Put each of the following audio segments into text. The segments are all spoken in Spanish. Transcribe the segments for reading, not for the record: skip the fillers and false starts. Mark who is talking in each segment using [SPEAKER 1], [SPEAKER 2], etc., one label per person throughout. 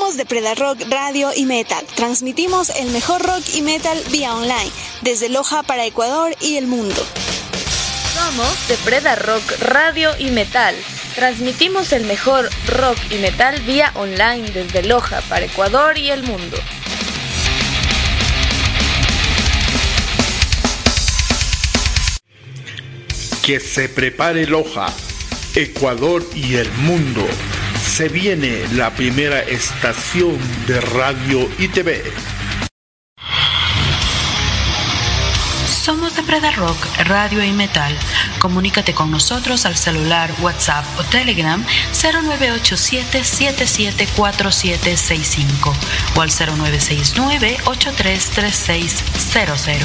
[SPEAKER 1] Somos Depreda Rock Radio y Metal. Transmitimos el mejor rock y metal vía online, desde Loja para Ecuador y el mundo.
[SPEAKER 2] Somos Depreda Rock Radio y Metal. Transmitimos el mejor rock y metal vía online desde Loja para Ecuador y el mundo.
[SPEAKER 3] Que se prepare Loja, Ecuador y el mundo. Se viene la primera estación de radio y TV.
[SPEAKER 4] Somos Depreda Rock, Radio y Metal. Comunícate con nosotros al celular, WhatsApp o Telegram 0987-774765 o al 0969-833600.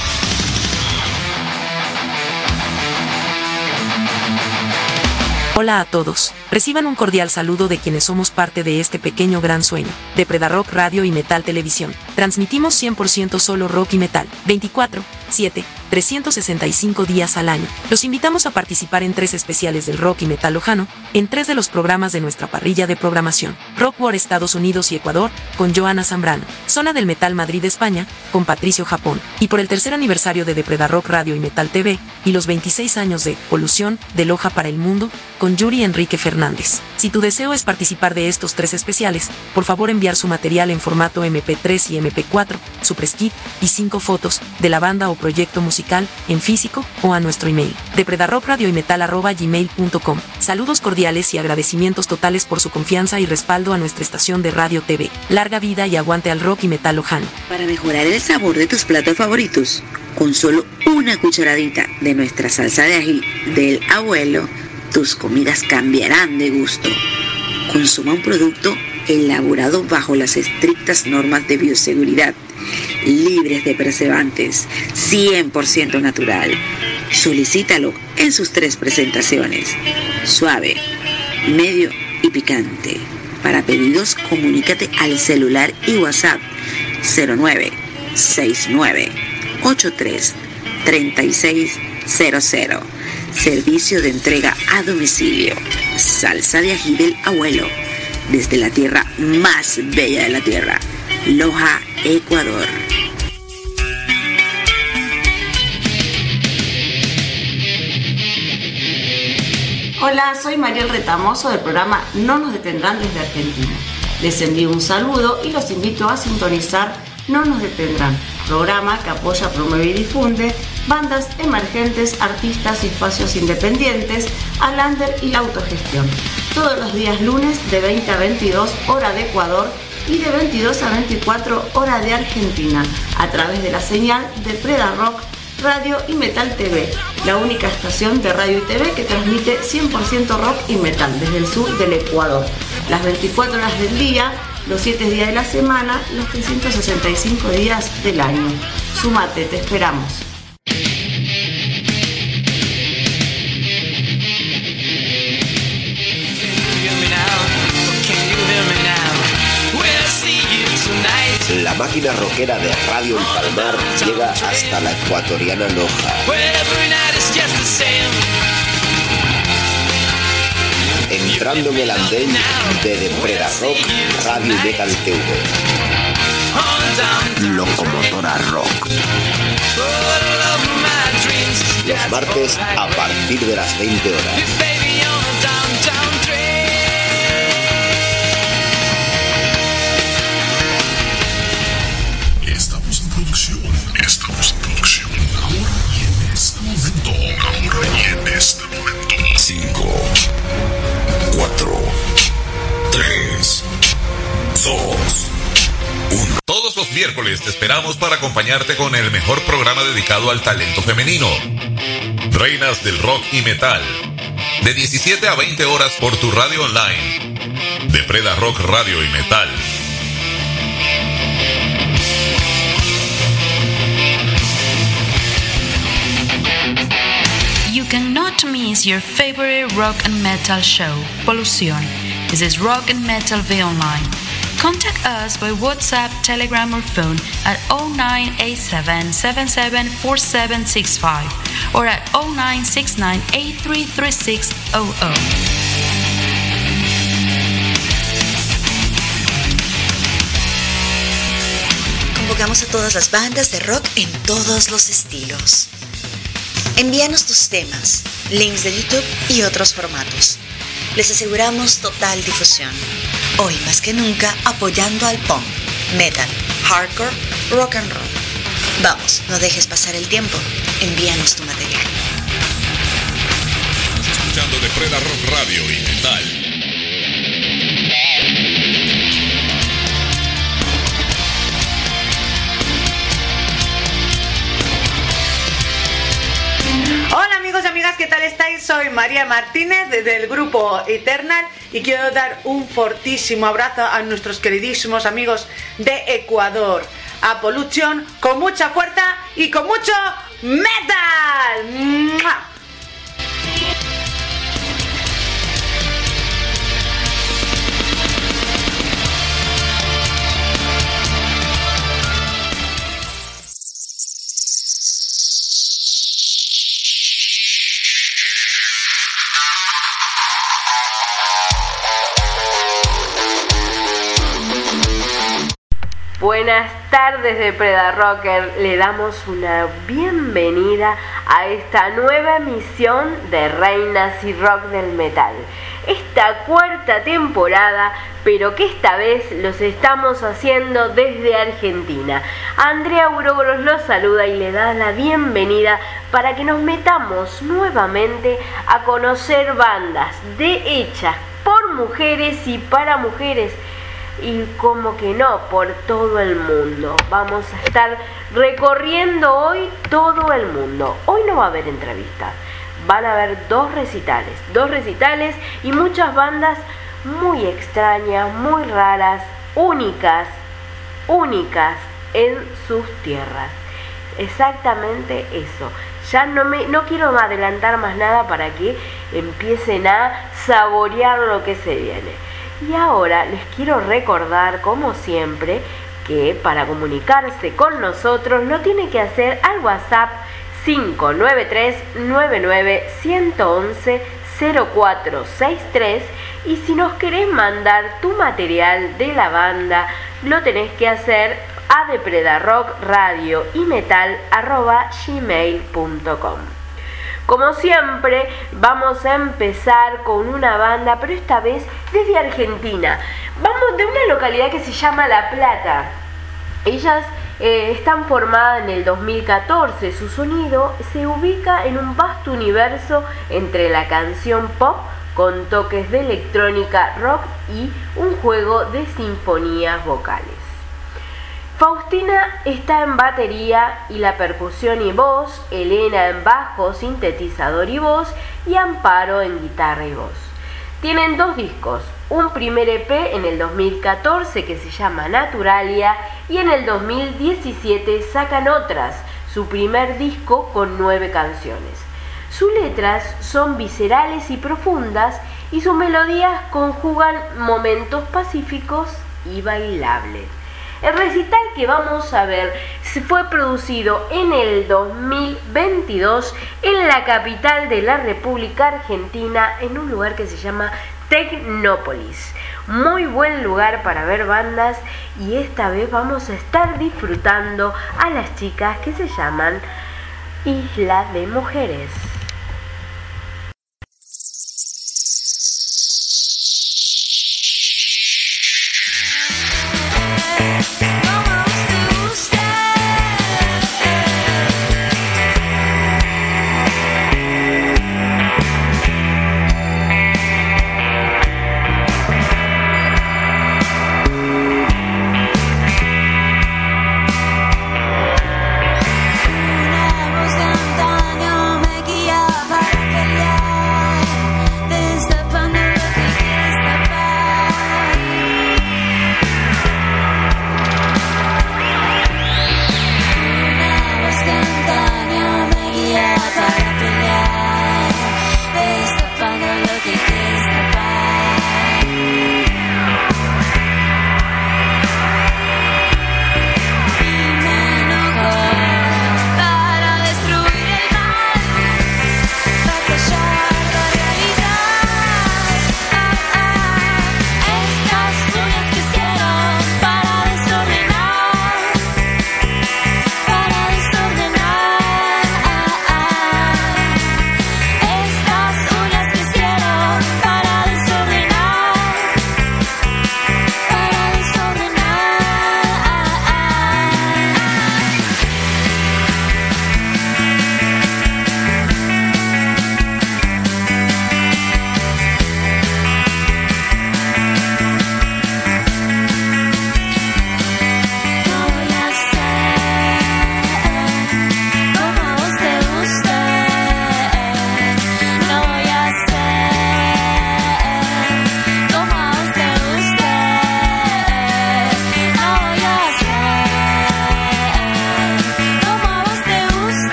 [SPEAKER 5] Hola a todos, reciban un cordial saludo de quienes somos parte de este pequeño gran sueño, Depreda Rock Radio y Metal Televisión. Transmitimos 100% solo rock y metal, 24/7, 365 días al año. Los invitamos a participar en 3 especiales del rock y metal lojano, en 3 de los programas de nuestra parrilla de programación. Rock War Estados Unidos y Ecuador, con Joana Zambrano. Zona del Metal Madrid España, con Patricio Japón. Y por el 3er aniversario de Depreda Rock Radio y Metal TV, y los 26 años de Polución, de Loja para el Mundo, con Yuri Enrique Fernández. Si tu deseo es participar de estos 3 especiales, por favor enviar su material en formato MP3 y MP4, su press kit y 5 fotos de la banda o proyecto musical en físico o a nuestro email, depredarrockradioymetal@gmail.com. Saludos cordiales y agradecimientos totales por su confianza y respaldo a nuestra estación de radio TV. Larga vida y aguante al rock y metal lojano.
[SPEAKER 6] Para mejorar el sabor de tus platos favoritos, con solo una cucharadita de nuestra salsa de ají del abuelo, tus comidas cambiarán de gusto. Consuma un producto elaborado bajo las estrictas normas de bioseguridad, libres de preservantes, 100% natural. Solicítalo en sus 3 presentaciones: suave, medio y picante. Para pedidos, comunícate al celular y WhatsApp 0969-833600. Servicio de entrega a domicilio. Salsa de ají del abuelo, desde la tierra más bella de la tierra, Loja, Ecuador.
[SPEAKER 7] Hola, soy Mariel Retamoso del programa No Nos Detendrán desde Argentina. Les envío un saludo y los invito a sintonizar No Nos Detendrán, programa que apoya, promueve y difunde bandas emergentes, artistas y espacios independientes, al under y la autogestión. Todos los días lunes de 20 a 22 hora de Ecuador y de 22 a 24 hora de Argentina, a través de la señal de Depreda Rock Radio y Metal TV, la única estación de radio y TV que transmite 100% rock y metal desde el sur del Ecuador, las 24 horas del día, los 7 días de la semana, los 365 días del año. Súmate, te esperamos.
[SPEAKER 8] La máquina rockera de Radio El Palmar llega hasta la ecuatoriana Loja. Entrando en el andén de Depreda Rock Radio y Metal TV. Locomotora Rock. Los martes a partir de las 20 horas.
[SPEAKER 9] Estamos en producción. Ahora y en este momento. 5, 4, 3, 2, 1.
[SPEAKER 10] Todos los miércoles te esperamos para acompañarte con el mejor programa dedicado al talento femenino. Reinas del rock y metal. De 17 a 20 horas por tu radio online. Depreda Rock Radio y Metal.
[SPEAKER 4] You cannot miss your favorite rock and metal show, Polución. This is Rock and Metal V Online. Contact us by WhatsApp, Telegram or phone at 0987-774765 or at 0969-833600.
[SPEAKER 6] convocamos a todas las bandas de rock en todos los estilos. Envíanos tus temas, links de YouTube y otros formatos. Les aseguramos total difusión. Hoy más que nunca apoyando al punk, metal, hardcore, rock and roll. Vamos, no dejes pasar el tiempo. Envíanos tu material.
[SPEAKER 10] Estás escuchando de Preda Rock Radio y Metal.
[SPEAKER 11] Hola amigos y amigas, ¿qué tal estáis? Soy María Martínez desde el grupo Eternal y quiero dar un fortísimo abrazo a nuestros queridísimos amigos de Ecuador, a Pollution, con mucha fuerza y con mucho metal. ¡Mua!
[SPEAKER 12] Buenas tardes de Preda Rocker, le damos una bienvenida a esta nueva emisión de Reinas y Rock del Metal. Esta cuarta temporada, pero que esta vez los estamos haciendo desde Argentina. Andrea Uroboros los saluda y le da la bienvenida para que nos metamos nuevamente a conocer bandas hechas por mujeres y para mujeres. Y como que no, por todo el mundo. Vamos a estar recorriendo hoy todo el mundo. Hoy no va a haber entrevistas, van a haber dos recitales y muchas bandas muy extrañas, muy raras, únicas en sus tierras. Exactamente eso. Ya no quiero adelantar más nada para que empiecen a saborear lo que se viene. Y ahora les quiero recordar, como siempre, que para comunicarse con nosotros lo tiene que hacer al WhatsApp 593-99-111-0463 y si nos querés mandar tu material de la banda, lo tenés que hacer a depredarockradio.y-metal@gmail.com. Como siempre, vamos a empezar con una banda, pero esta vez desde Argentina. Vamos de una localidad que se llama La Plata. Ellas están formadas en el 2014. Su sonido se ubica en un vasto universo entre la canción pop con toques de electrónica, rock y un juego de sinfonías vocales. Faustina está en batería y la percusión y voz, Elena en bajo, sintetizador y voz y Amparo en guitarra y voz. Tienen dos discos, un primer EP en el 2014 que se llama Naturalia y en el 2017 sacan Otras, su primer disco con 9 canciones. Sus letras son viscerales y profundas y sus melodías conjugan momentos pacíficos y bailables. El recital que vamos a ver fue producido en el 2022 en la capital de la República Argentina, en un lugar que se llama Tecnópolis. Muy buen lugar para ver bandas y esta vez vamos a estar disfrutando a las chicas que se llaman Isla de Mujeres.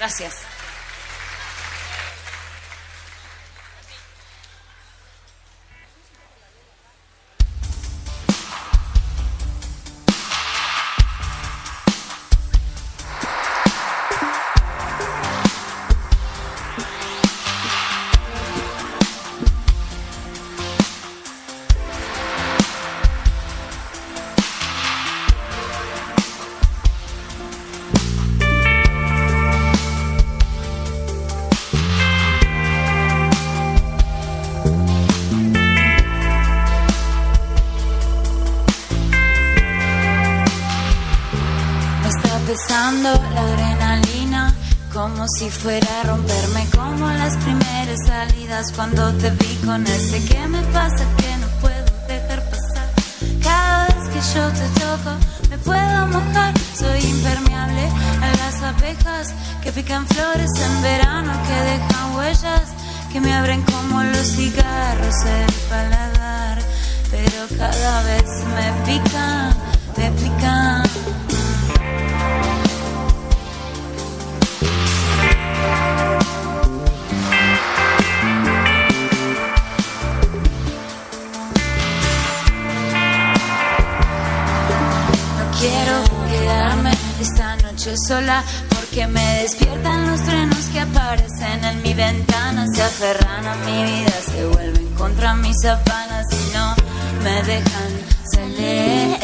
[SPEAKER 13] Gracias.
[SPEAKER 14] La adrenalina como si fuera a romperme, como las primeras salidas cuando te vi con ese que me pasa que no puedo dejar pasar. Cada vez que yo te toco me puedo mojar, soy impermeable a las abejas que pican flores en verano, que dejan huellas que me abren como los cigarros el paladar, pero cada vez me pican, me pican. Quiero quedarme esta noche sola porque me despiertan los truenos que aparecen en mi ventana, se aferran a mi vida, se vuelven contra mis sábanas y no me dejan salir.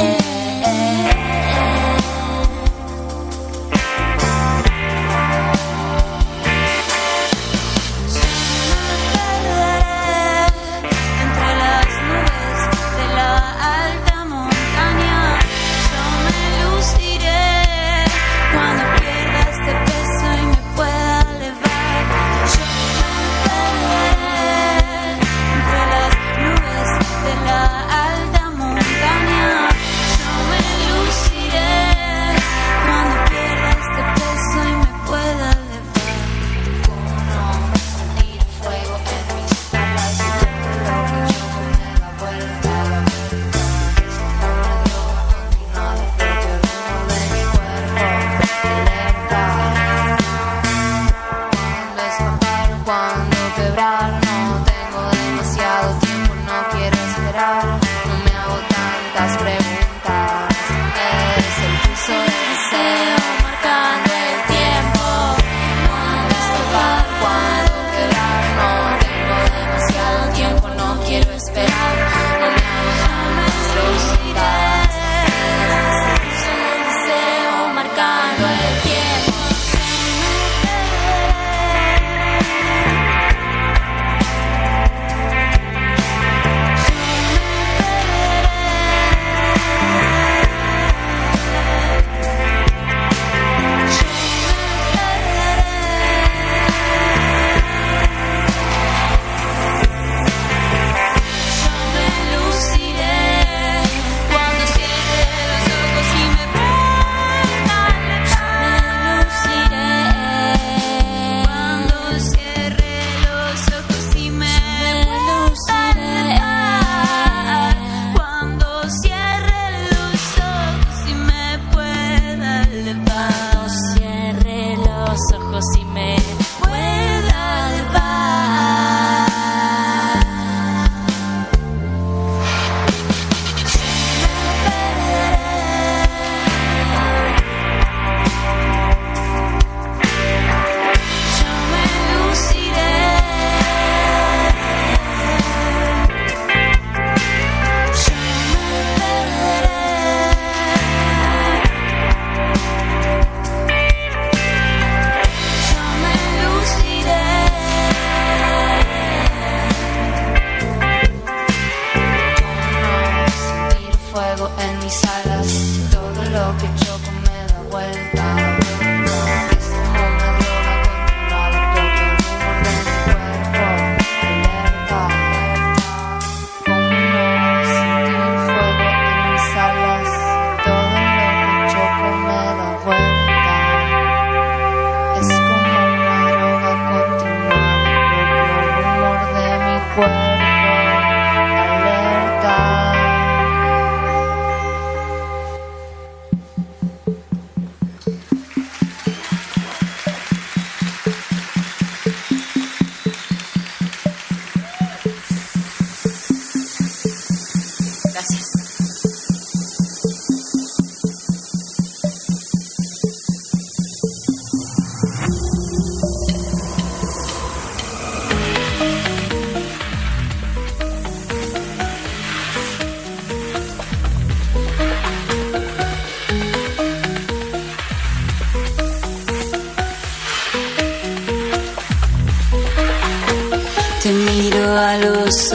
[SPEAKER 14] los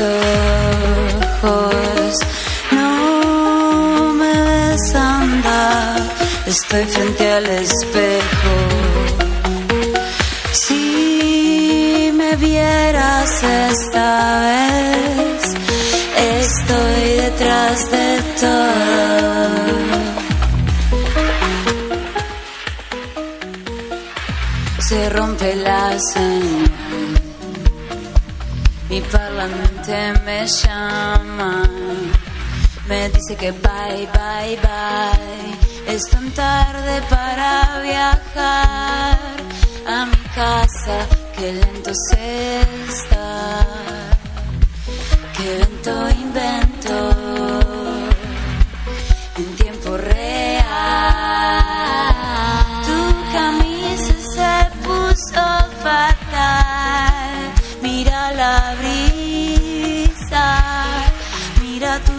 [SPEAKER 14] ojos. No me ves andar, estoy frente al espejo. Si me vieras esta vez, estoy detrás de todo. Se rompe la señal, mi parlante me llama, me dice que bye, bye, bye. Es tan tarde para viajar a mi casa, que lento se está, que lento invento en tiempo real. Tu camisa se puso fatal, mira la brisa, mira tu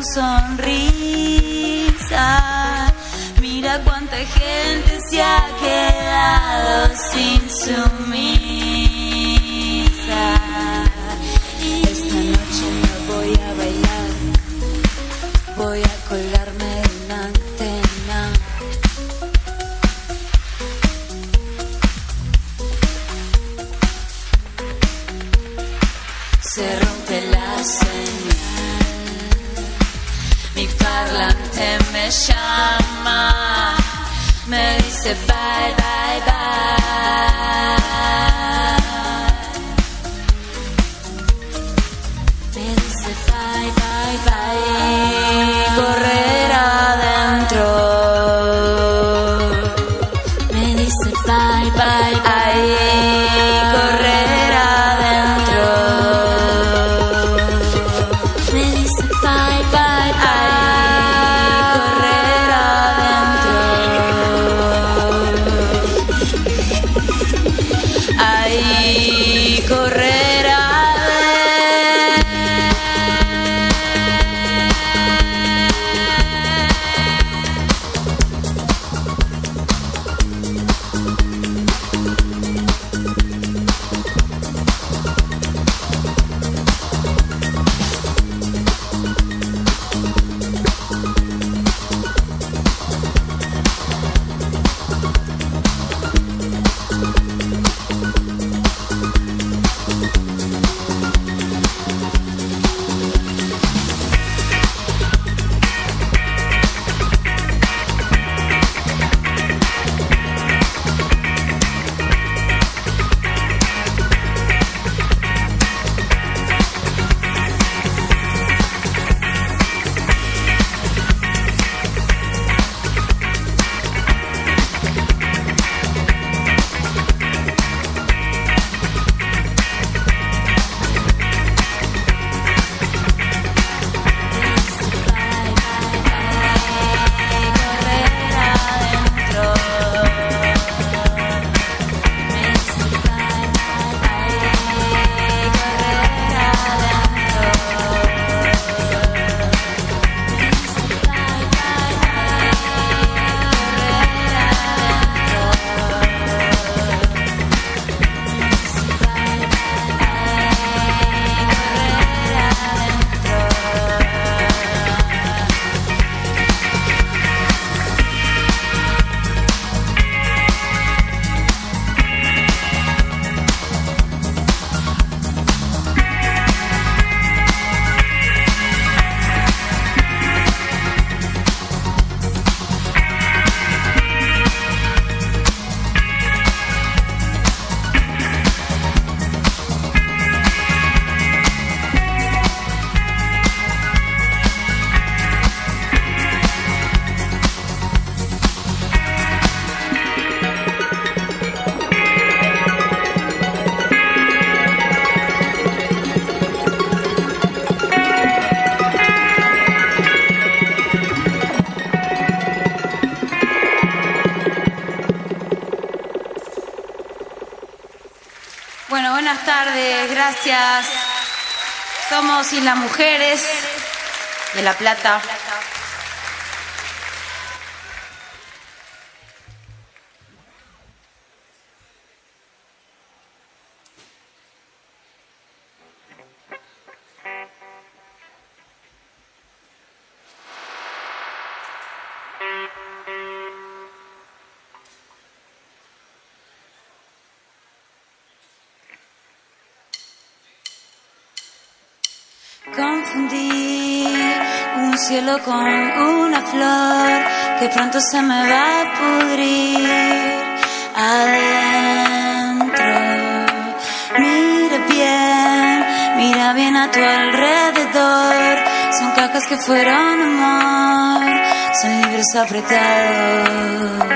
[SPEAKER 14] sonrisa, mira cuánta gente se ha quedado sin su misa. Esta noche no voy a bailar, voy a colgarme de una antena. Se rompe la señal, mi parlante me llama, me dice bye, bye, bye. Me dice bye, bye, bye. Correr adentro. Me dice bye, bye, bye. Correr adentro. Me dice bye, bye, bye. Correr adentro. Ay, correr adentro. Bueno, buenas tardes, gracias. Somos Islas Mujeres de La Plata. Confundí un cielo con una flor que pronto se me va a pudrir adentro. Mira bien a tu alrededor. Son cajas que fueron amor, son libros apretados.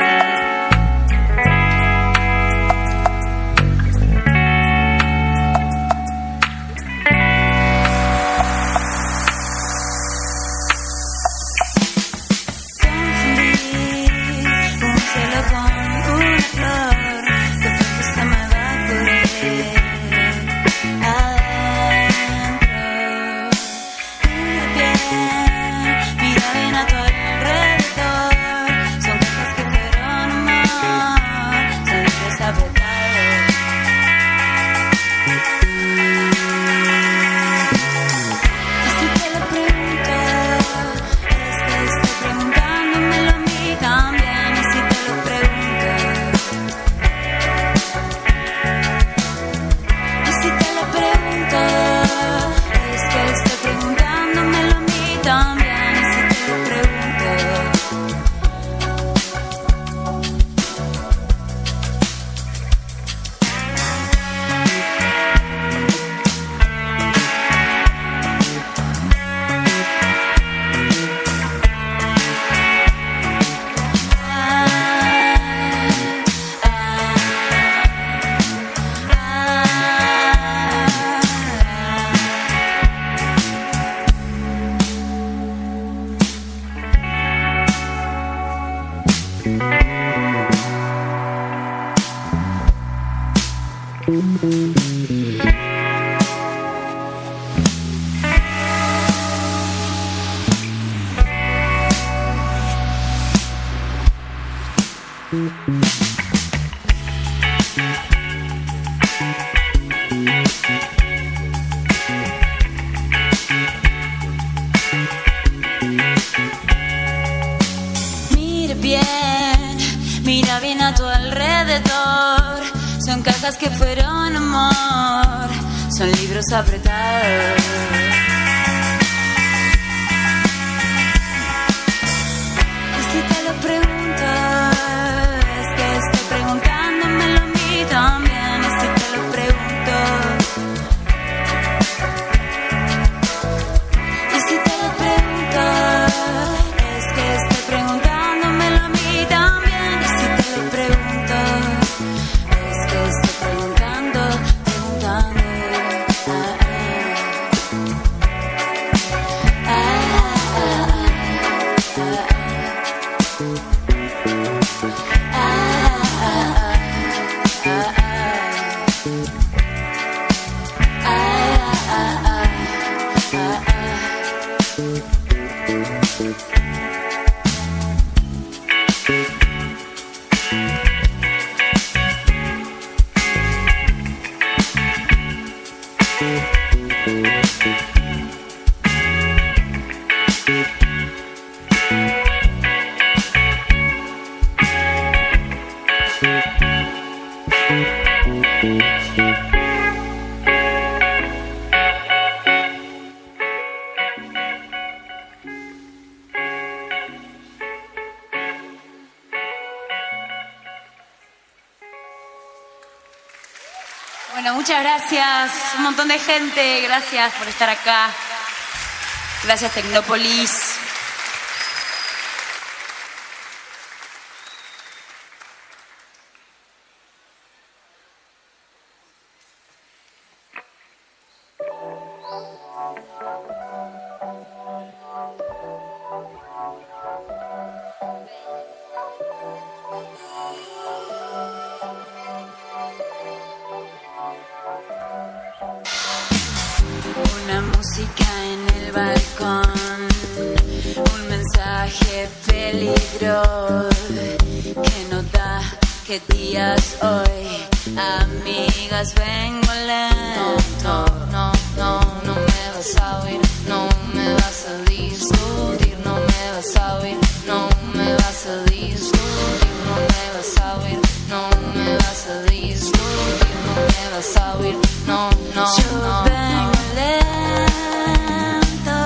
[SPEAKER 14] Mira bien a tu alrededor. Son cajas que fueron amor, son libros apretados. Y si te lo pregunto, es que estoy preguntándomelo a mí también. Y si te lo pregunto, y si te lo pregunto, es que estoy preguntándomelo a mí también. Y si te lo pregunto, es que estoy preguntando. Bueno, muchas gracias, un montón de gente, gracias por estar acá. Gracias Tecnópolis. Una música en el balcón, un mensaje peligro que no da que días hoy. Amigas, vengo lento. No me vas a oír, no me vas a discutir, no me vas a oír, no me vas a discutir, no me vas a oír, no me vas a discutir, no me vas a oír, no. Yo vengo lento.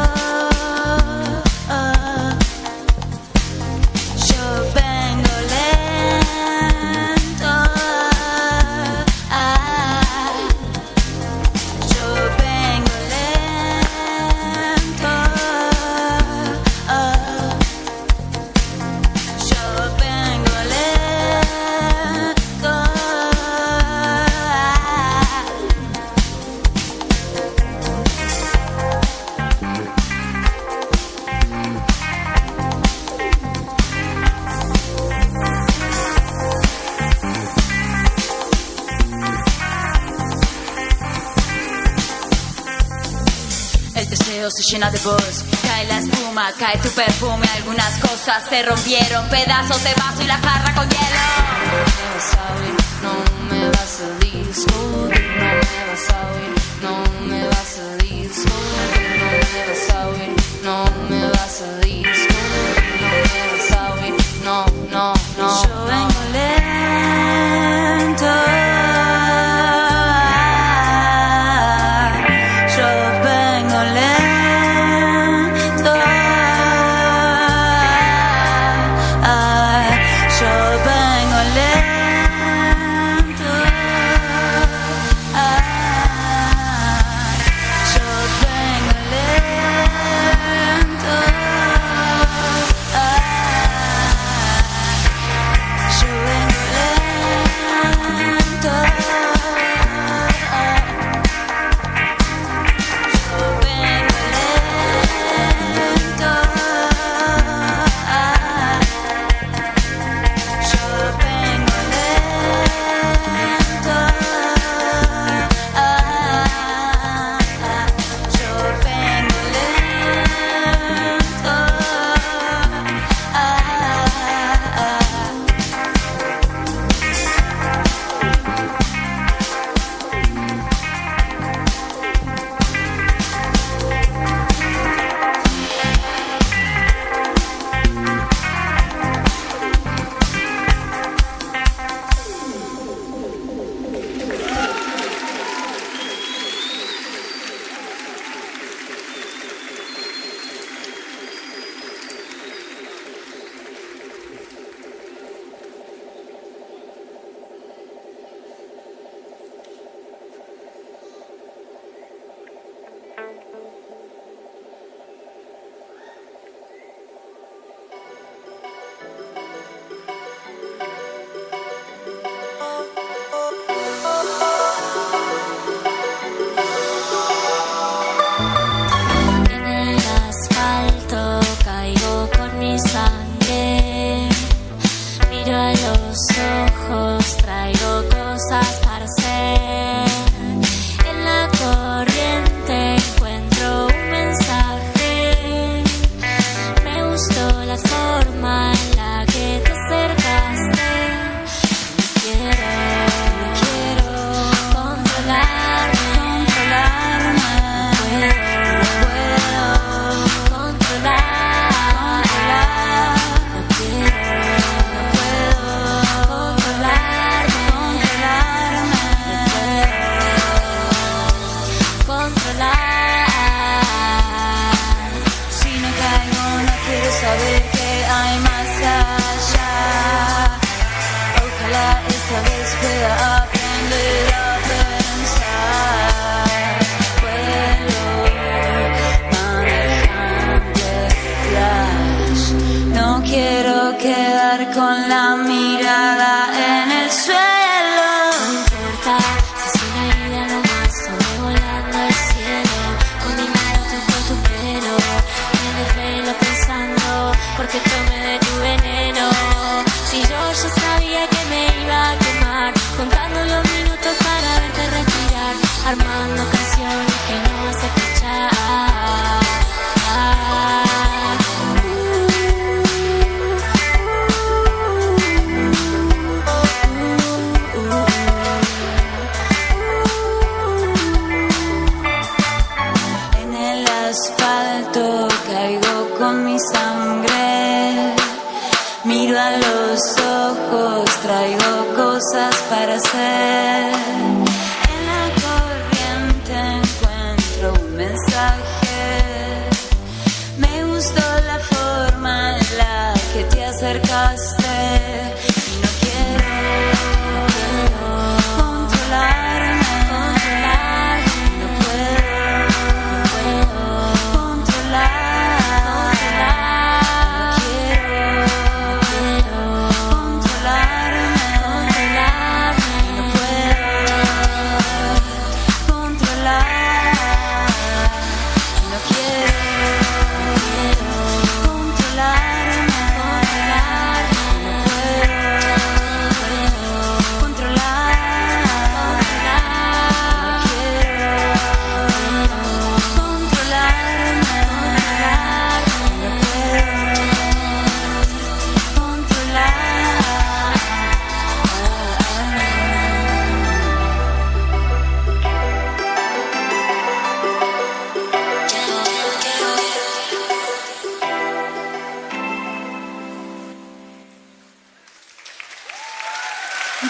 [SPEAKER 14] llena de voz. Cae la espuma, cae tu perfume. Algunas cosas se rompieron, pedazos de vaso y la jarra con hielo. No me vas a discutir, no me vas a oír, no me vas a discutir, no me vas a oír, no me vas a discutir, no me vas a oír, no, no, no. Yo vengo lento.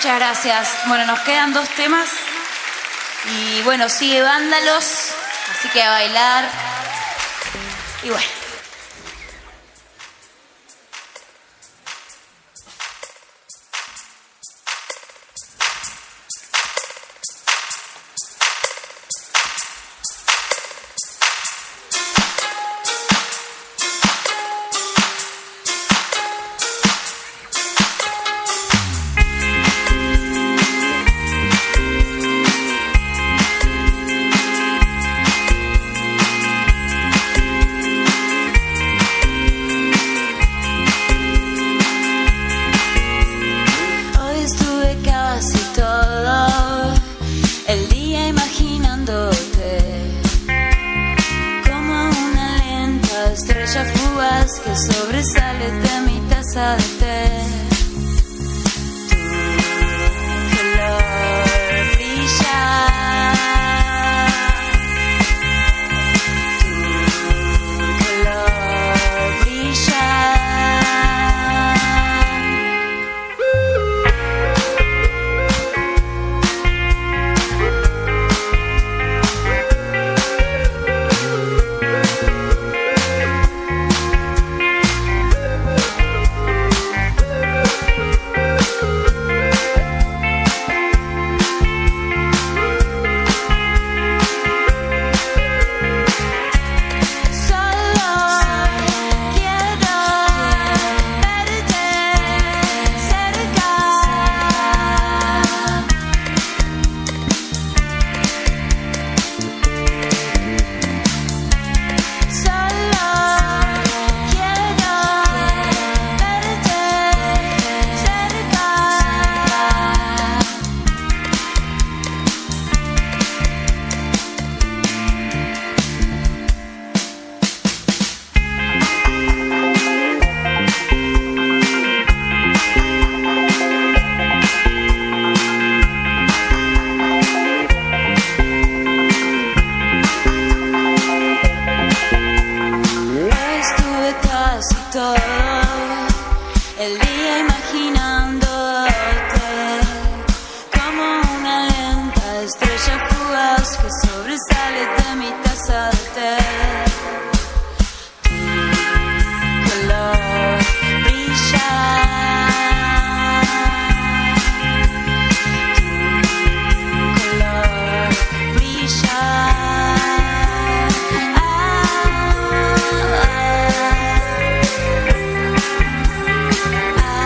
[SPEAKER 14] Muchas gracias. Bueno, nos quedan 2 temas. Y bueno, sigue Vándalos. Así que a bailar. Y bueno. Que sobresale de mi taza de té. Tu color brilla. Tu color brilla.
[SPEAKER 13] Ah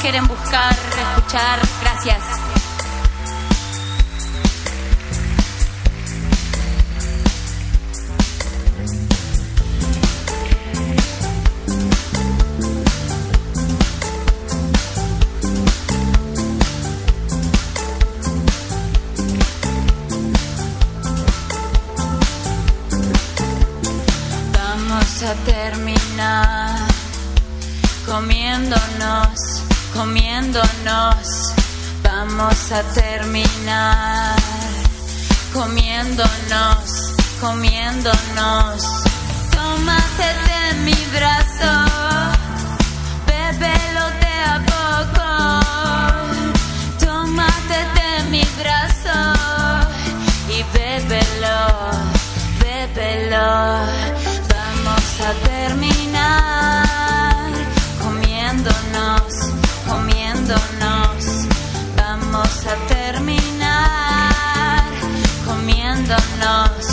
[SPEAKER 14] quieren buscar, escuchar. Gracias. Vamos a terminar comiéndonos, vamos a terminar comiéndonos. Tómate de mi brazo, bébelo de a poco. Tómate de mi brazo y bébelo. Vamos a terminar comiéndonos. Vamos a terminar comiéndonos.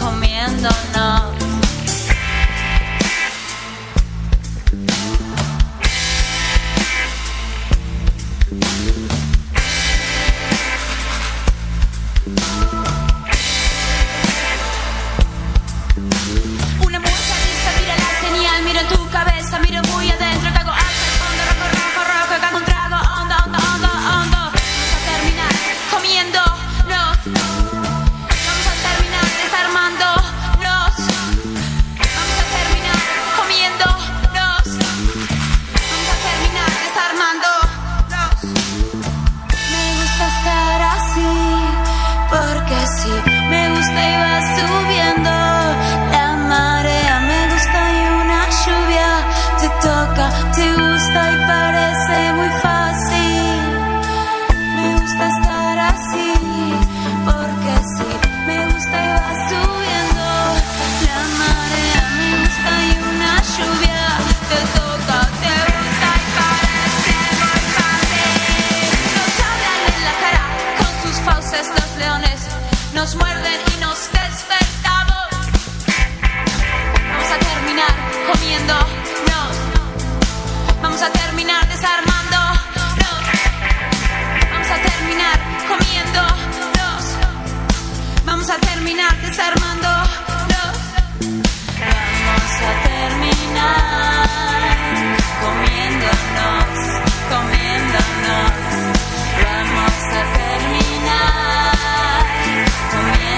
[SPEAKER 14] Una muestra lista, mira la señal, miro en tu cabeza, miro muy adentro, cago alto, fondo, rojo, cago un trago, hondo. Vamos a terminar comiéndonos. Vamos a terminar desarmándonos. Vamos a terminar comiéndonos. Vamos a terminar desarmándonos. Me gusta estar así, porque sí, me gusta y va subiendo la marea, me gusta y una lluvia te toca, te gusta y parece muy fácil. Me gusta estar así, porque sí, me gusta y va subiendo la marea, me gusta y una lluvia te toca, te gusta y parece muy fácil. Nos hablan en la cara con sus fauces los leones, nos muerden y nos despertamos. Vamos a terminar comiéndonos. Vamos a terminar desarmándonos. Vamos a terminar comiéndonos. Vamos a terminar desarmándonos. Vamos a terminar comiéndonos. Vamos a terminar comiéndonos.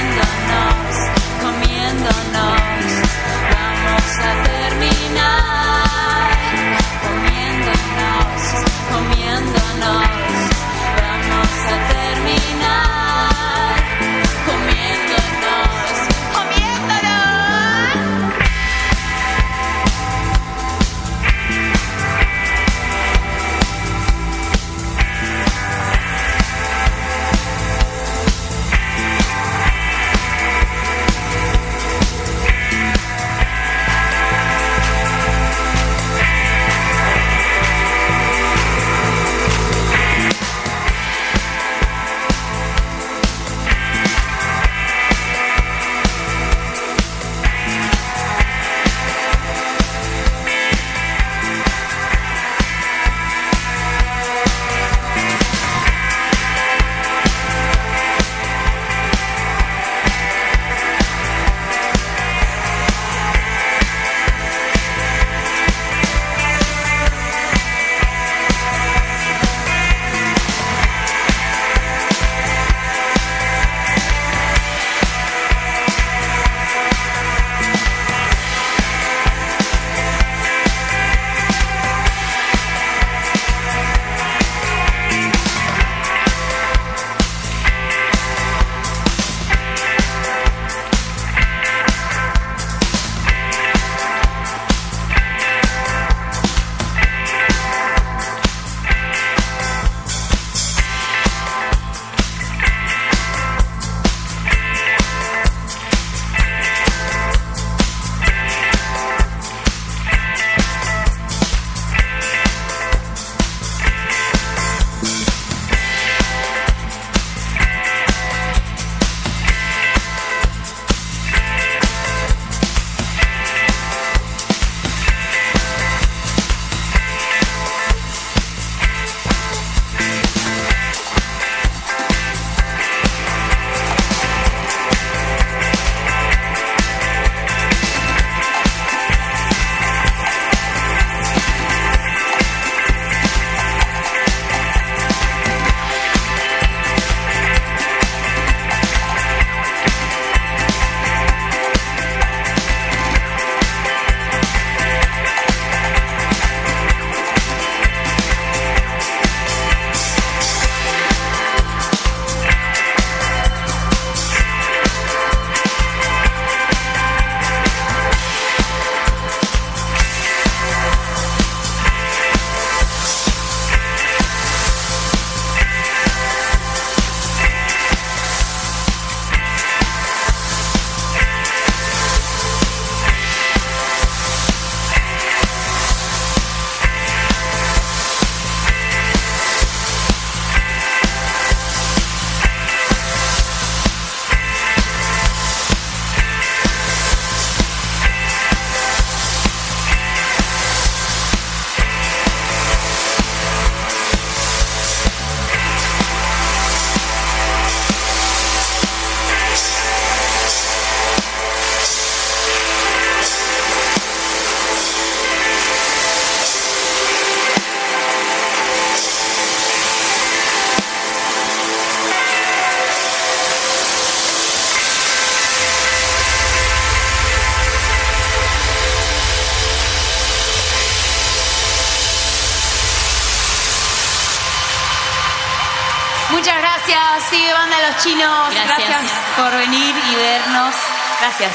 [SPEAKER 4] Hola, sí, banda Los Chinos. Gracias por venir y vernos. Gracias.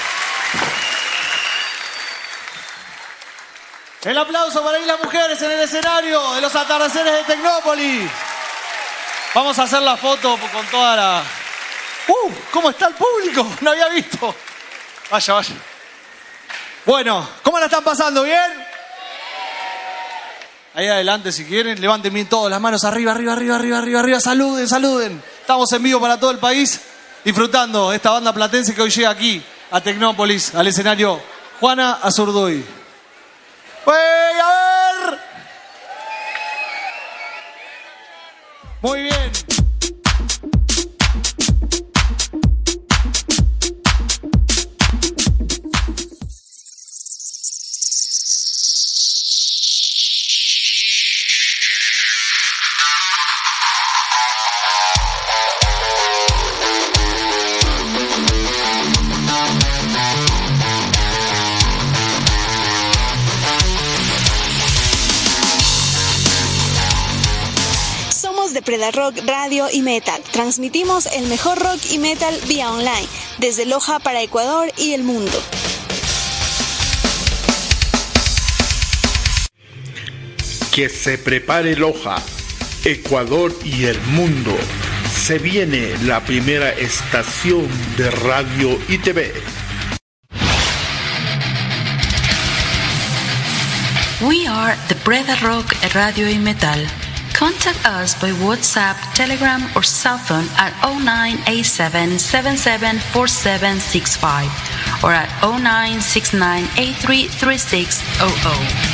[SPEAKER 13] El aplauso para ir las mujeres en el escenario de los atardeceres de Tecnópolis. Vamos a hacer la foto con toda la... ¿Cómo está el público? No había visto. Vaya, vaya. Bueno, ¿cómo la están pasando? ¿Bien? Ahí adelante, si quieren, levanten bien todas las manos arriba, arriba, arriba, arriba, arriba, arriba. Saluden, saluden. Estamos en vivo para todo el país, disfrutando esta banda platense que hoy llega aquí, a Tecnópolis, al escenario Juana Azurduy. ¡Wey, a ver! Muy bien.
[SPEAKER 1] Preda Rock Radio y Metal. Transmitimos el mejor rock y metal vía online, desde Loja para Ecuador y el mundo.
[SPEAKER 3] Que se prepare Loja, Ecuador y el mundo. Se viene la primera estación de radio y TV.
[SPEAKER 4] We are the Preda Rock Radio y Metal. Contact us by WhatsApp, Telegram, or cell phone at 0987774765 or at 0969833600.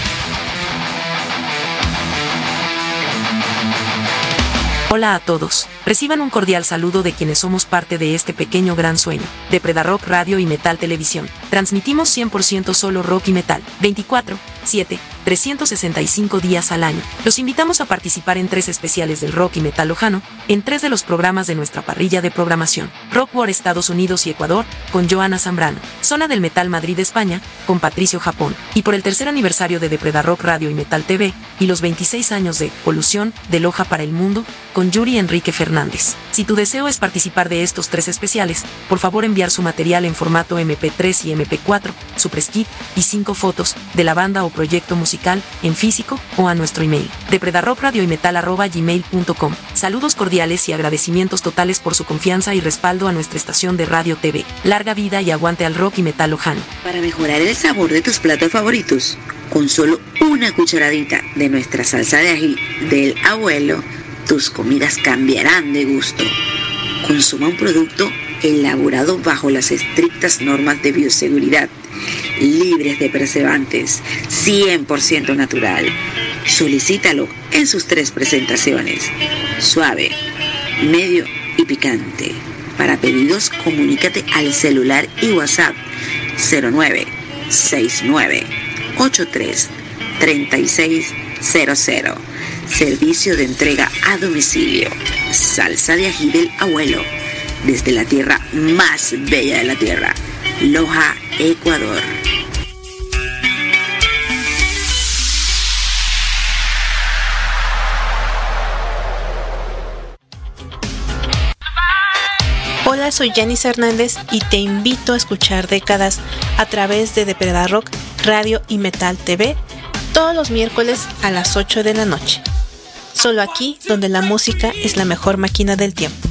[SPEAKER 5] Hola a todos, reciban un cordial saludo de quienes somos parte de este pequeño gran sueño, de Preda Rock Radio y Metal Televisión. Transmitimos 100% solo rock y metal, 24/7, 365 días al año. Los invitamos a participar en 3 especiales del rock y metal lojano, en 3 de los programas de nuestra parrilla de programación. Rock War Estados Unidos y Ecuador, con Joana Zambrano. Zona del Metal Madrid España, con Patricio Japón. Y por el 3er aniversario de Preda Rock Radio y Metal TV, y los 26 años de Polución, de Loja para el Mundo, con Yuri Enrique Fernández. Si tu deseo es participar de estos 3 especiales, por favor enviar su material en formato MP3 y MP4, su press kit y 5 fotos de la banda o proyecto musical en físico o a nuestro email de predarocradioymetal@gmail.com. Saludos cordiales y agradecimientos totales por su confianza y respaldo a nuestra estación de radio TV. Larga vida y aguante al rock y metal lojano.
[SPEAKER 6] Para mejorar el sabor de tus platos favoritos, con solo una cucharadita de nuestra salsa de ají del abuelo, tus comidas cambiarán de gusto. Consuma un producto elaborado bajo las estrictas normas de bioseguridad, libres de preservantes, 100% natural. Solicítalo en sus 3 presentaciones: suave, medio y picante. Para pedidos, comunícate al celular y WhatsApp 0969833600. Servicio de entrega a domicilio. Salsa de ají del abuelo, desde la tierra más bella de la tierra, Loja, Ecuador.
[SPEAKER 15] Hola, soy Janice Hernández y te invito a escuchar Décadas a través de Preda Rock Radio y Metal TV todos los miércoles a las 8 de la noche. Solo aquí, donde la música es la mejor máquina del tiempo.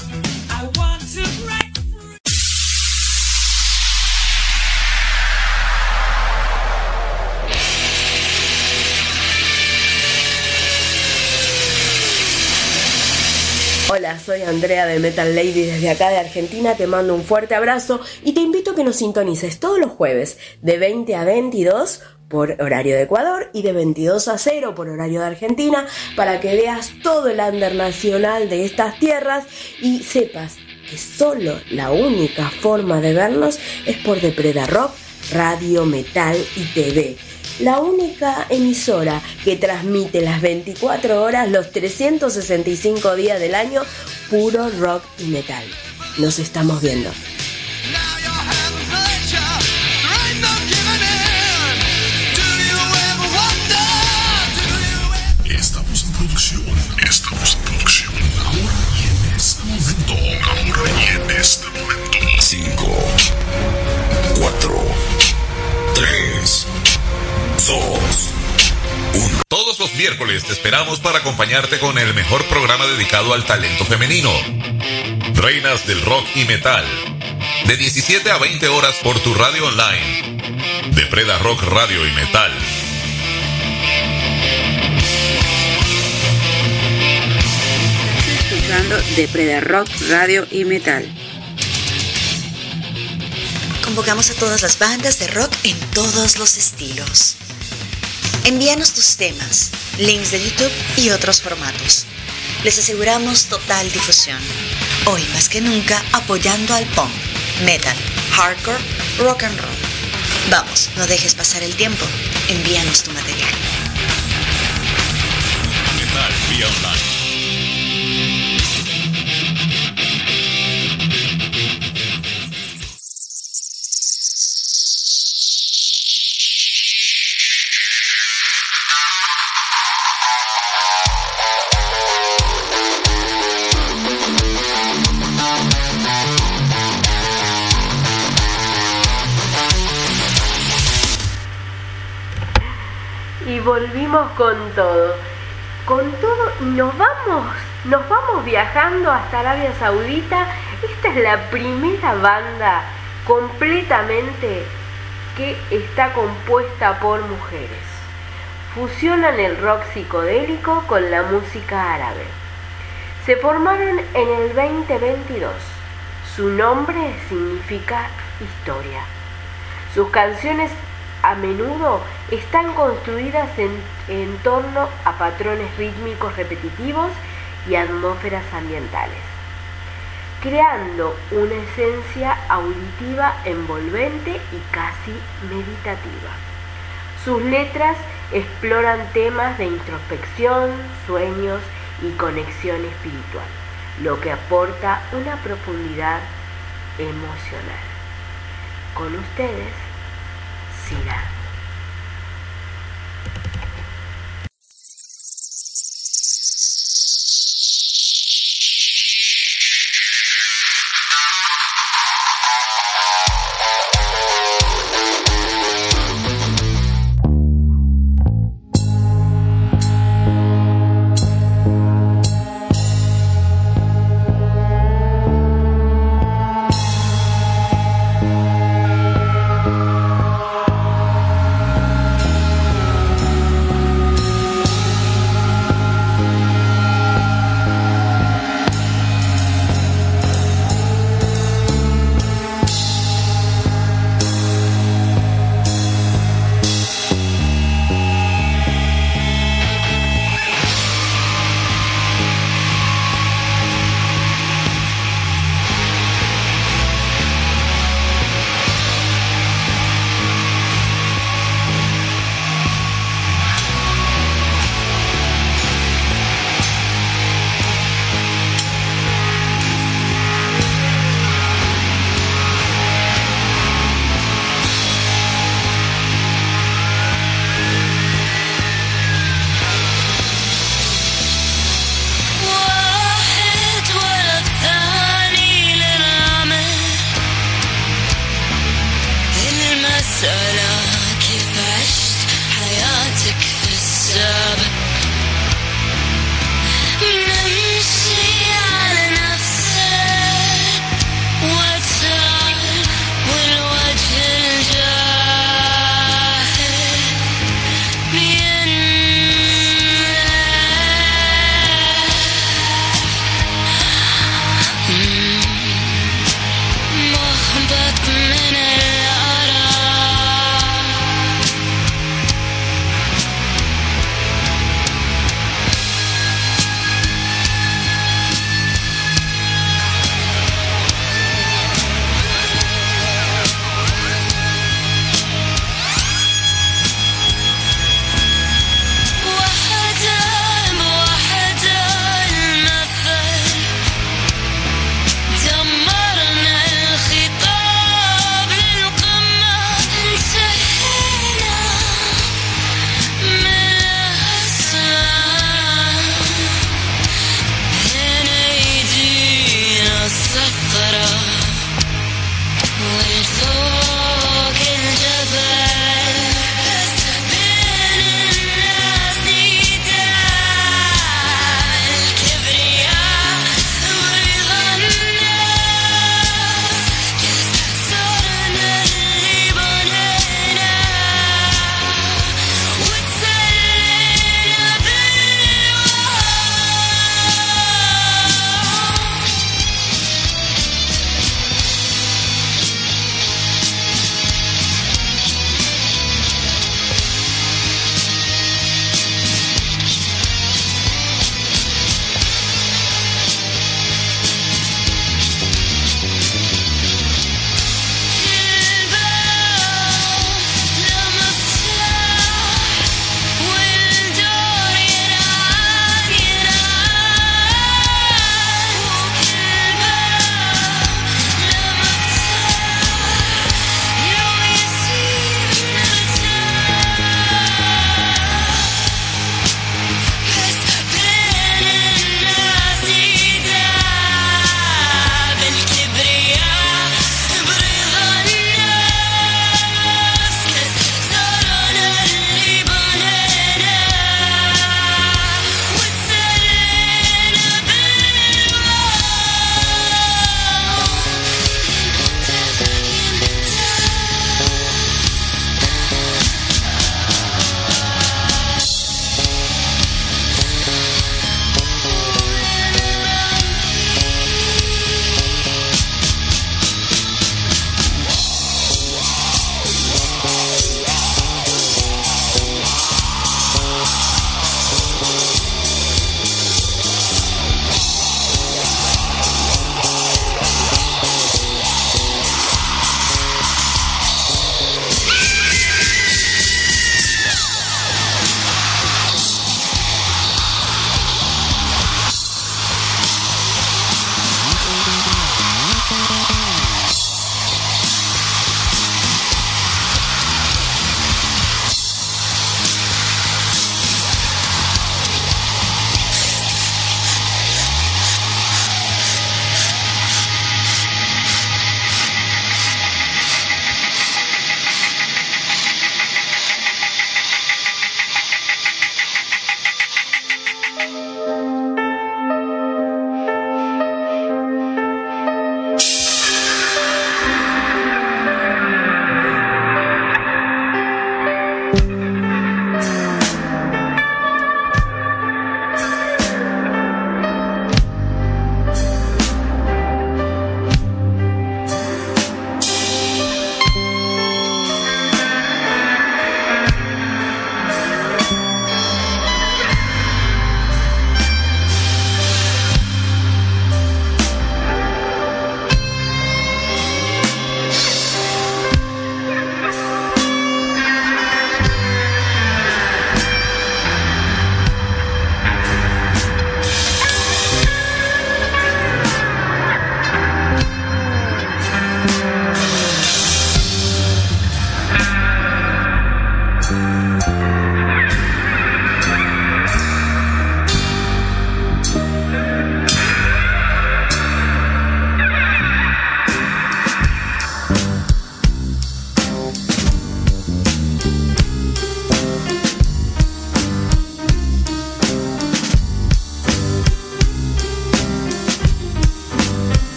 [SPEAKER 12] Hola, soy Andrea de Metal Lady desde acá de Argentina, te mando un fuerte abrazo y te invito a que nos sintonices todos los jueves de 20 a 22 por horario de Ecuador y de 22 a 0 por horario de Argentina, para que veas todo el under nacional de estas tierras y sepas que solo la única forma de vernos es por Preda Rock Radio, Metal y TV. La única emisora que transmite las 24 horas, los 365 días del año, puro rock y metal. Nos estamos viendo.
[SPEAKER 9] Estamos en producción. Ahora
[SPEAKER 10] miércoles te esperamos para acompañarte con el mejor programa dedicado al talento femenino. Reinas del Rock y Metal. De 17 a 20 horas por tu radio online. De Preda Rock Radio y Metal.
[SPEAKER 6] Estás escuchando de Preda Rock Radio y Metal.
[SPEAKER 16] Convocamos a todas las bandas de rock en todos los estilos. Envíanos tus temas, links de YouTube y otros formatos. Les aseguramos total difusión. Hoy más que nunca apoyando al punk, metal, hardcore, rock and roll. Vamos, no dejes pasar el tiempo. Envíanos tu material.
[SPEAKER 10] Metal vía online.
[SPEAKER 12] Y volvimos con todo y nos vamos viajando hasta Arabia Saudita. Esta es la primera banda completamente que está compuesta por mujeres. Fusionan el rock psicodélico con la música árabe. Se formaron en el 2022. Su nombre significa historia. Sus canciones a menudo están construidas en torno a patrones rítmicos repetitivos y atmósferas ambientales, creando una esencia auditiva envolvente y casi meditativa. Sus letras exploran temas de introspección, sueños y conexión espiritual, lo que aporta una profundidad emocional. Con ustedes, Sira.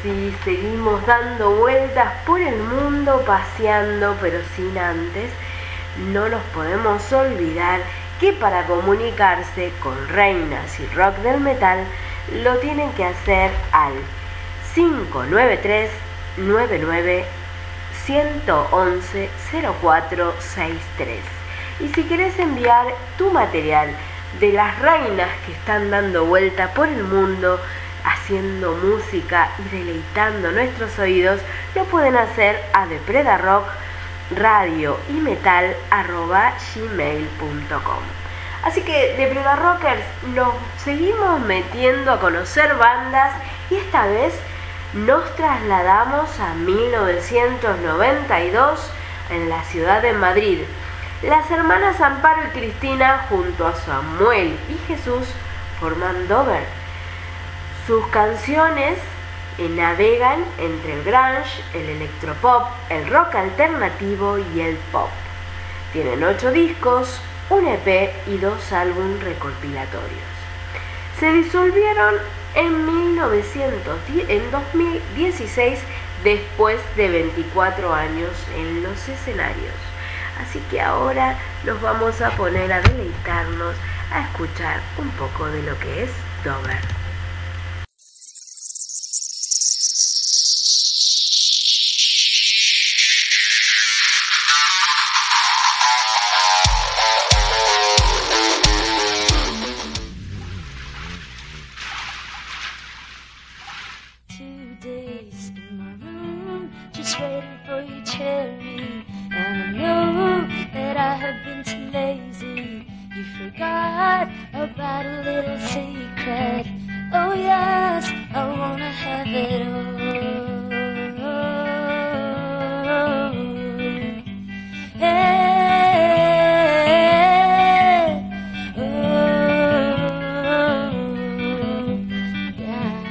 [SPEAKER 12] sí, seguimos dando vueltas por el mundo, paseando, pero sin antes. No nos podemos olvidar que para comunicarse con reinas y rock del metal lo tienen que hacer al 593-99-111-0463. Y si querés enviar tu material de las reinas que están dando vuelta por el mundo, haciendo música y deleitando nuestros oídos, lo pueden hacer a depredarock@gmail.com. Así que Depredarockers, nos seguimos metiendo a conocer bandas y esta vez nos trasladamos a 1992 en la ciudad de Madrid. Las hermanas Amparo y Cristina junto a Samuel y Jesús forman Dover. Sus canciones navegan entre el grunge, el electropop, el rock alternativo y el pop. Tienen 8 discos, un EP y 2 álbumes recopilatorios. Se disolvieron en 2016 después de 24 años en los escenarios. Así que ahora nos vamos a poner a deleitarnos, a escuchar un poco de lo que es Dover.
[SPEAKER 17] About a little secret. Oh yes, I wanna have it all. Hey, oh, yeah.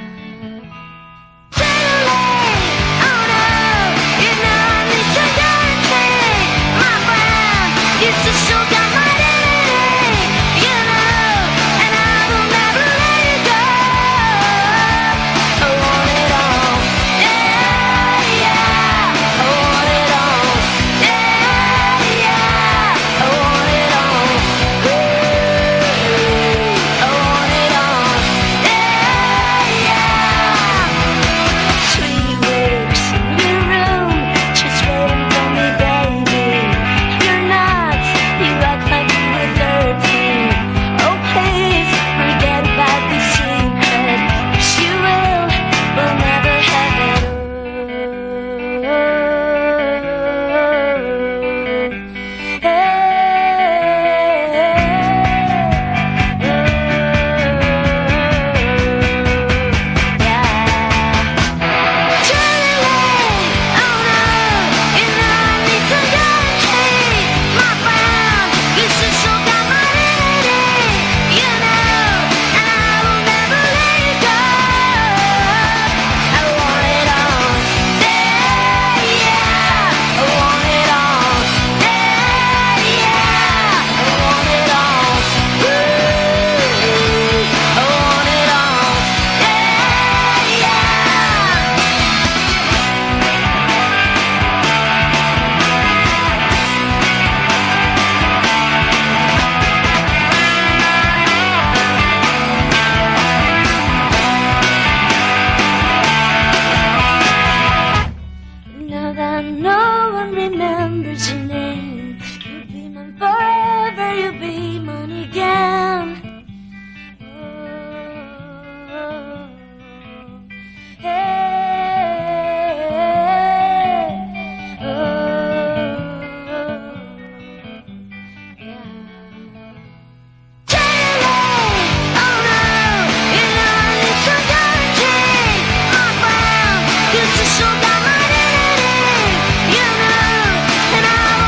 [SPEAKER 17] Suddenly, oh no, you know I need to guarantee my friend. It's a sugar money. Sugar money, you know, and I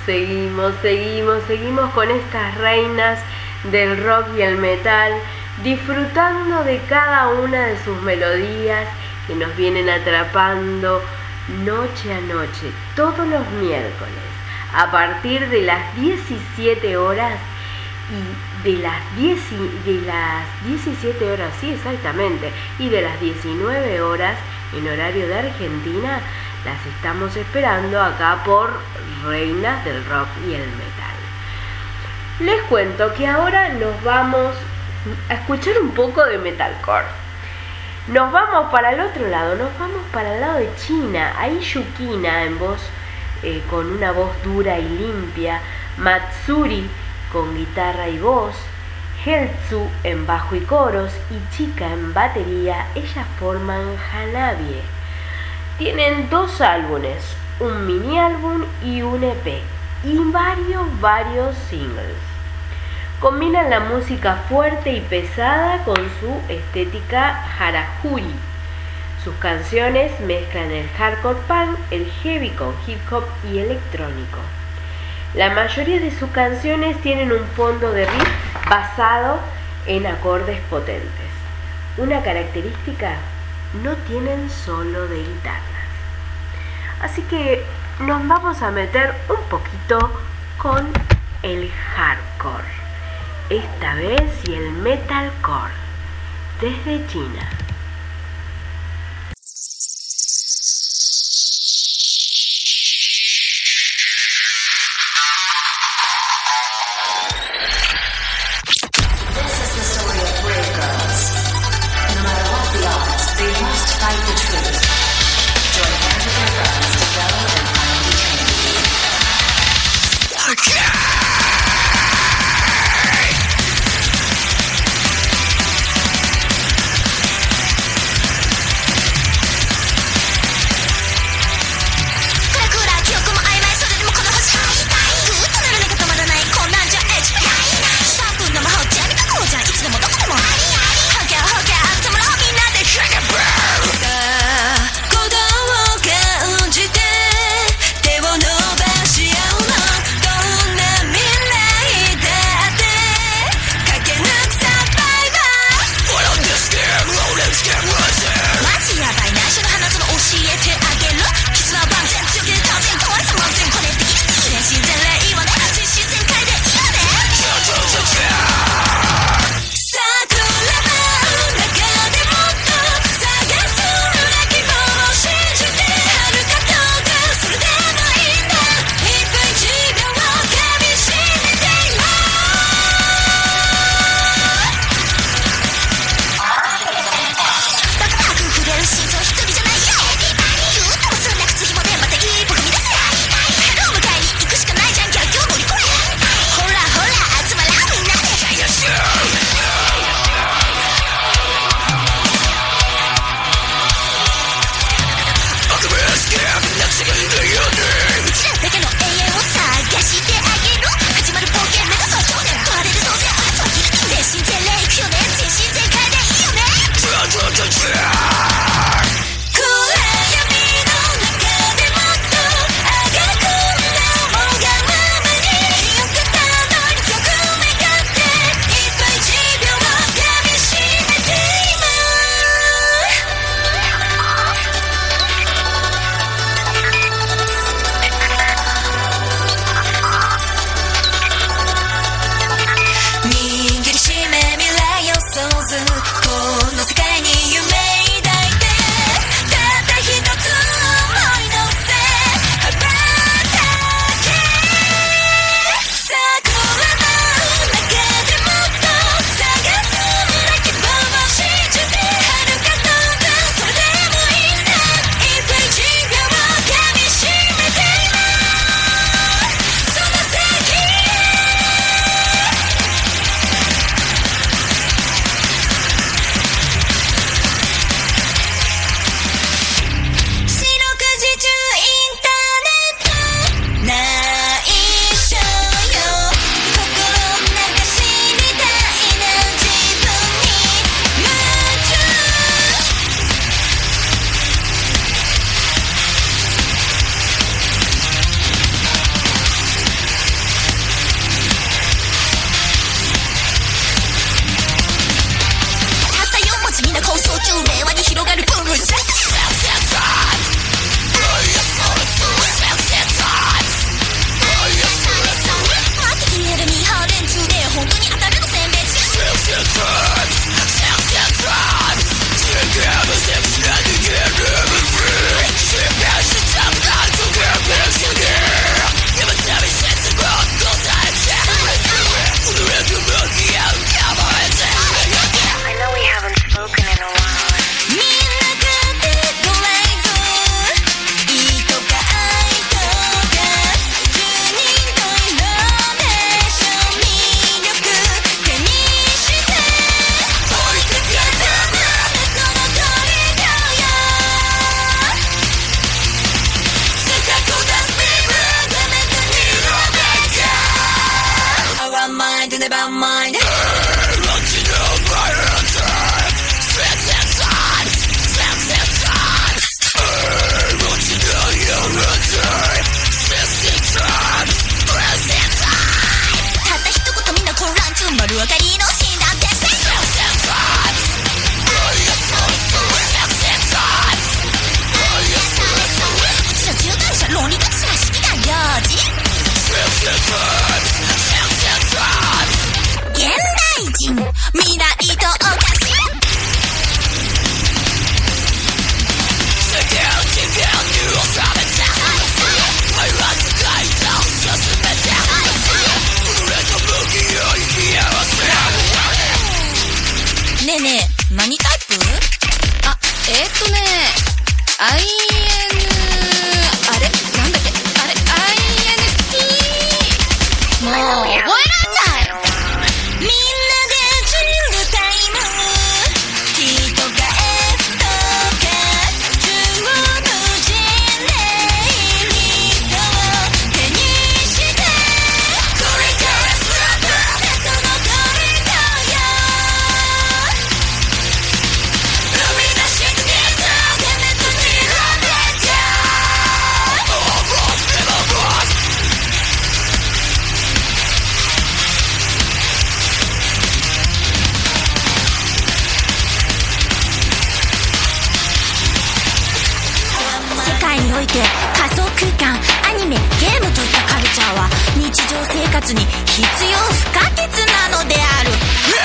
[SPEAKER 12] seguimos con estas reinas del rock y el metal, disfrutando de cada una de sus melodías que nos vienen atrapando noche a noche, todos los miércoles, a partir de las 17 horas y de las 17 horas, sí, exactamente, y de las 19 horas en horario de Argentina, las estamos esperando acá por Reinas del Rock y el Metal. Les cuento que ahora nos vamos a escuchar un poco de metalcore. Nos vamos para el otro lado, nos vamos para el lado de China. Ahí Yukina en voz, con una voz dura y limpia, Matsuri con guitarra y voz, Heltsu en bajo y coros y Chika en batería, ellas forman Hanabie. Tienen 2 álbumes, un mini álbum y un EP, y varios singles. Combinan la música fuerte y pesada con su estética harajuri. Sus canciones mezclan el hardcore punk, el heavy con hip hop y electrónico. La mayoría de sus canciones tienen un fondo de riff basado en acordes potentes. Una característica, no tienen solo de guitarras. Así que nos vamos a meter un poquito con el hardcore. Esta vez y el metalcore desde China.
[SPEAKER 17] あれなんだっけあれ INT もう覚えらんないみんなでチルタイム T とか F とか中国人で理想を手にしてこれからスラップベッドのコリドーよ生み出してみたデメットにラベット世界において仮想空間アニメゲームといったカルチャーは日常生活に必要不可欠なのである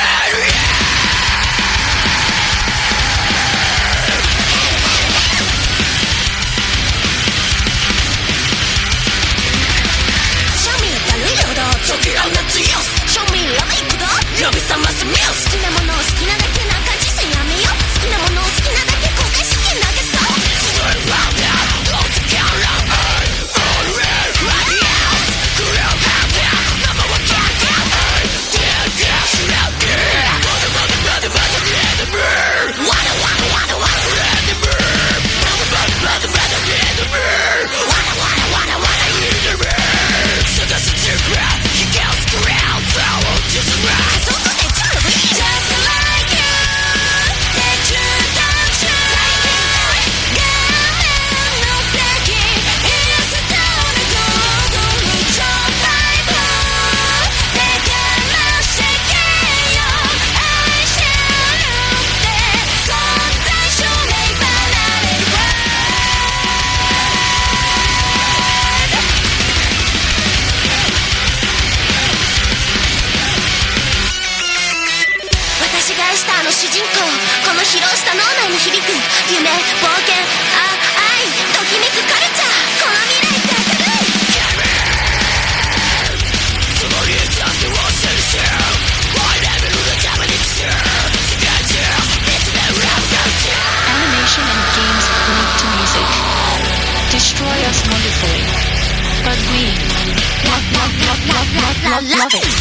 [SPEAKER 17] 庶民たるよだチョキランナツヨス庶民ラメイクだ呼び覚ますミュース好きなものを好きなだけなんか実践やめよう好きなものを好きなだけ公開資金投げそう主人公この広した脳内に響く夢冒険愛ときめくカルチャーこの未来って明るいそのリーズって忘れてハイレベルなために世界中別なラブカルチャー
[SPEAKER 4] Animation and games linked to music destroy us wonderfully, but we love it.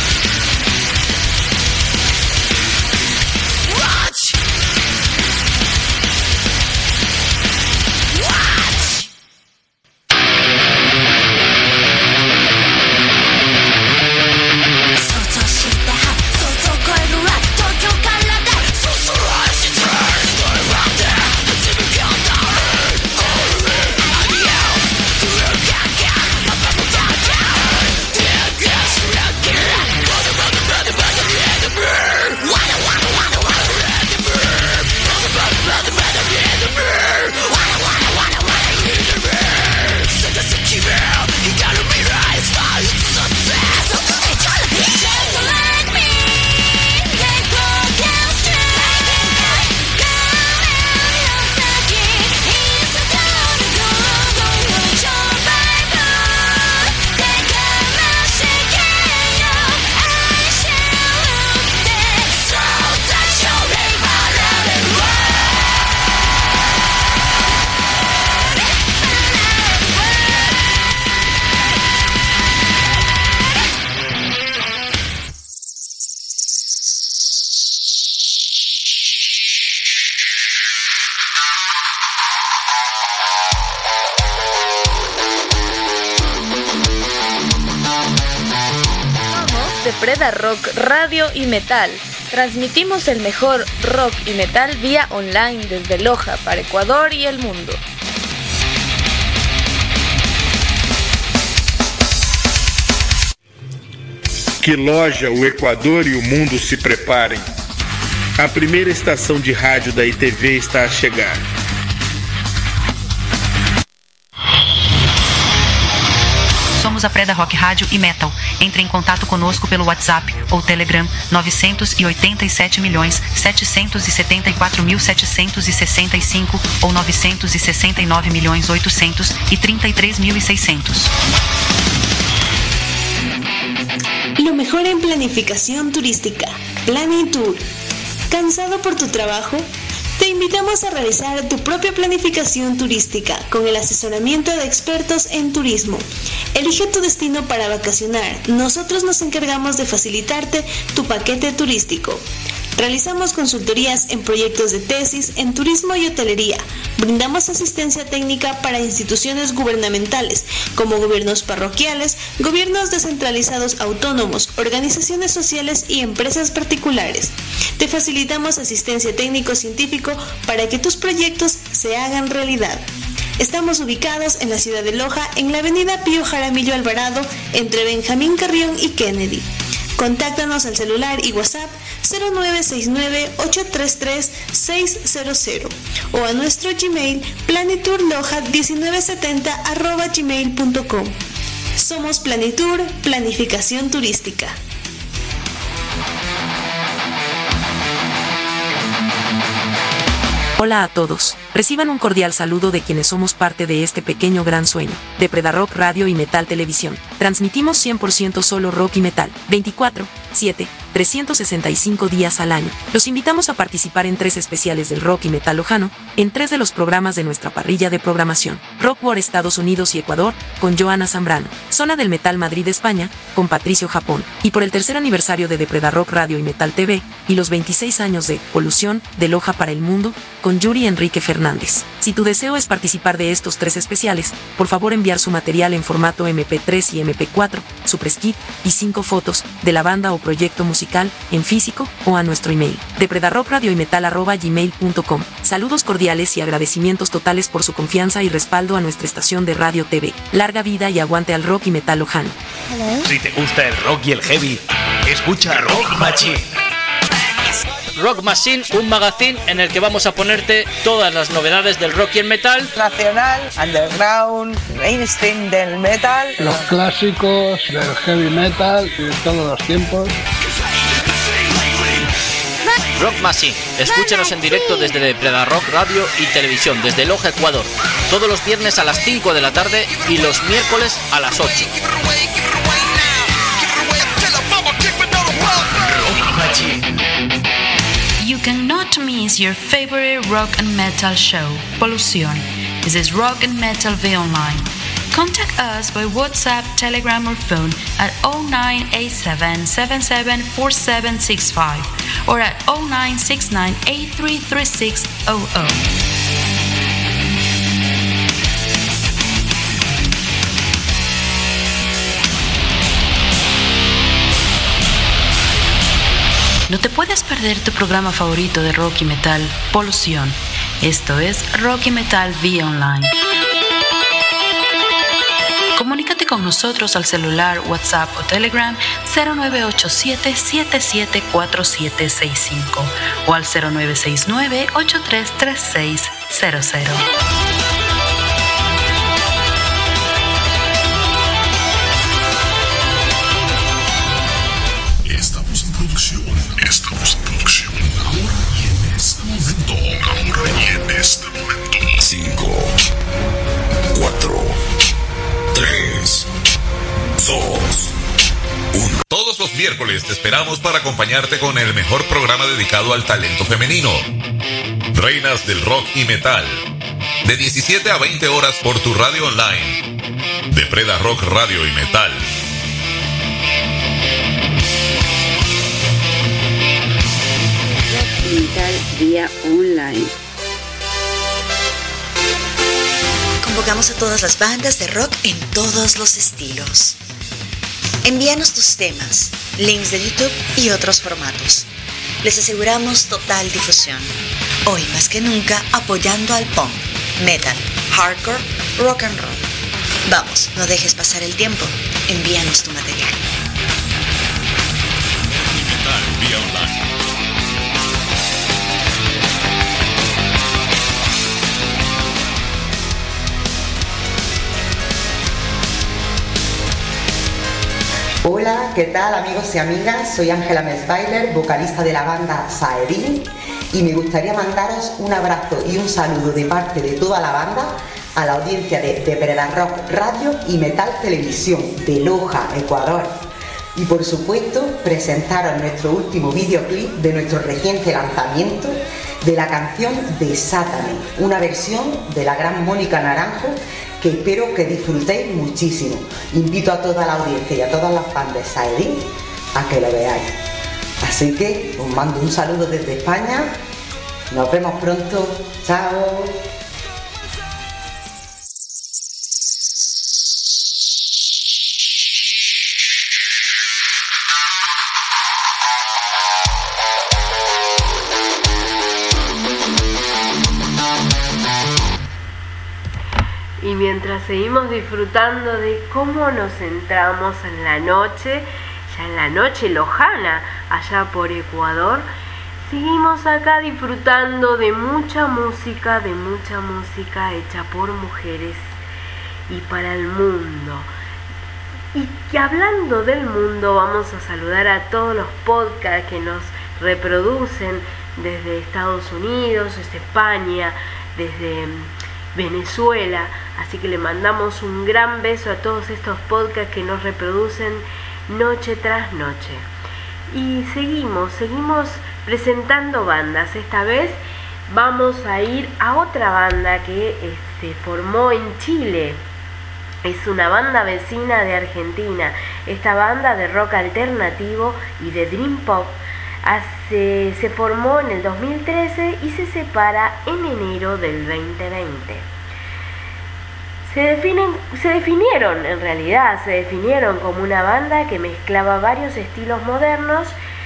[SPEAKER 2] Preda Rock Radio y Metal. Transmitimos el mejor rock y metal vía online desde Loja para Ecuador y el mundo.
[SPEAKER 3] Que Loja, o Equador e o mundo se preparem. A primeira estação de rádio da ITV está a chegar.
[SPEAKER 18] Somos a Preda Rock Rádio e Metal. Entre em contato conosco pelo WhatsApp ou Telegram 987.774.765 ou 969.833.600.
[SPEAKER 1] Lo mejor en planificación turística. Planning Tour. ¿Cansado por tu trabajo? Te invitamos a realizar tu propia planificación turística con el asesoramiento de expertos en turismo. Elige tu destino para vacacionar. Nosotros nos encargamos de facilitarte tu paquete turístico. Realizamos consultorías en proyectos de tesis en turismo y hotelería. Brindamos asistencia técnica para instituciones gubernamentales, como gobiernos parroquiales, gobiernos descentralizados autónomos, organizaciones sociales y empresas particulares. Te facilitamos asistencia técnico-científico para que tus proyectos se hagan realidad. Estamos ubicados en la ciudad de Loja, en la avenida Pío Jaramillo Alvarado, entre Benjamín Carrión y Kennedy. Contáctanos al celular y WhatsApp 0969-833-600 o a nuestro Gmail planiturloja1970@gmail.com. Somos Planitur, Planificación Turística.
[SPEAKER 5] Hola a todos, reciban un cordial saludo de quienes somos parte de este pequeño gran sueño, de Predarock Radio y Metal Televisión. Transmitimos 100% solo rock y metal, 24/7, 365 días al año. Los invitamos a participar en 3 especiales del rock y metal lojano, en 3 de los programas de nuestra parrilla de programación. Rock War Estados Unidos y Ecuador, con Joana Zambrano. Zona del Metal Madrid España, con Patricio Japón. Y por el 3er aniversario de Predarock Radio y Metal TV, y los 26 años de Polución, de Loja para el Mundo, con Yuri Enrique Fernández. Si tu deseo es participar de estos 3 especiales, por favor enviar su material en formato MP3 y MP4, su press kit y 5 fotos de la banda o proyecto musical en físico o a nuestro email de predarrockradioymetal@gmail.com. Saludos cordiales y agradecimientos totales por su confianza y respaldo a nuestra estación de radio TV. Larga vida y aguante al rock y metal lojano.
[SPEAKER 19] Si te gusta el rock y el heavy, escucha Rock Machine.
[SPEAKER 20] Rock Machine, un magazine en el que vamos a ponerte todas las novedades del rock y el metal.
[SPEAKER 21] Nacional, underground, mainstream del metal.
[SPEAKER 22] Los clásicos del heavy metal de todos los tiempos.
[SPEAKER 20] Rock Machine, escúchanos en directo desde Predarock Radio y Televisión, desde Loja, Ecuador. Todos los viernes a las 5 de la tarde y los miércoles a las 8.
[SPEAKER 19] Rock Machine.
[SPEAKER 4] You cannot miss your favorite rock and metal show, Polución. This is Rock and Metal V Online. Contact us by WhatsApp, Telegram or phone at 0987-774765 or at 0969-833600. No te puedes perder tu programa favorito de rock y metal, Polución. Esto es Rock y Metal vía online. Comunícate con nosotros al celular, WhatsApp o Telegram 0987-774765 o al 0969-833600.
[SPEAKER 9] Estamos en producción. Ahora y en este momento. 5, 4, 3, 2, 1.
[SPEAKER 10] Todos los miércoles te esperamos para acompañarte con el mejor programa dedicado al talento femenino. Reinas del rock y metal. De 17 a 20 horas por tu radio online. De Predarock Radio y Metal.
[SPEAKER 6] Metal vía online. Convocamos a todas las bandas de rock en todos los estilos. Envíanos tus temas, links de YouTube y otros formatos. Les aseguramos total difusión. Hoy más que nunca apoyando al punk, metal, hardcore, rock and roll. Vamos, no dejes pasar el tiempo. Envíanos tu material.
[SPEAKER 10] Metal vía online.
[SPEAKER 23] Hola, ¿qué tal amigos y amigas? Soy Ángela Mesbailer, vocalista de la banda Saedin, y me gustaría mandaros un abrazo y un saludo de parte de toda la banda a la audiencia de Predarock Radio y Metal Televisión de Loja, Ecuador. Y por supuesto, presentaros nuestro último videoclip de nuestro reciente lanzamiento de la canción Desátame, una versión de la gran Mónica Naranjo que espero que disfrutéis muchísimo. Invito a toda la audiencia y a todas las fans de Saedin a que lo veáis. Así que os mando un saludo desde España. Nos vemos pronto. Chao.
[SPEAKER 12] Y mientras seguimos disfrutando de cómo nos centramos en la noche, ya en la noche lojana, allá por Ecuador, seguimos acá disfrutando de mucha música hecha por mujeres y para el mundo. Y que hablando del mundo, vamos a saludar a todos los podcasts que nos reproducen desde Estados Unidos, desde España, desde Venezuela, así que le mandamos un gran beso a todos estos podcasts que nos reproducen noche tras noche. Y seguimos presentando bandas. Esta vez vamos a ir a otra banda que se formó en Chile. Es una banda vecina de Argentina. Esta banda de rock alternativo y de dream pop se formó en el 2013 y se separa en enero del 2020. Se definieron como una banda que mezclaba varios estilos modernos,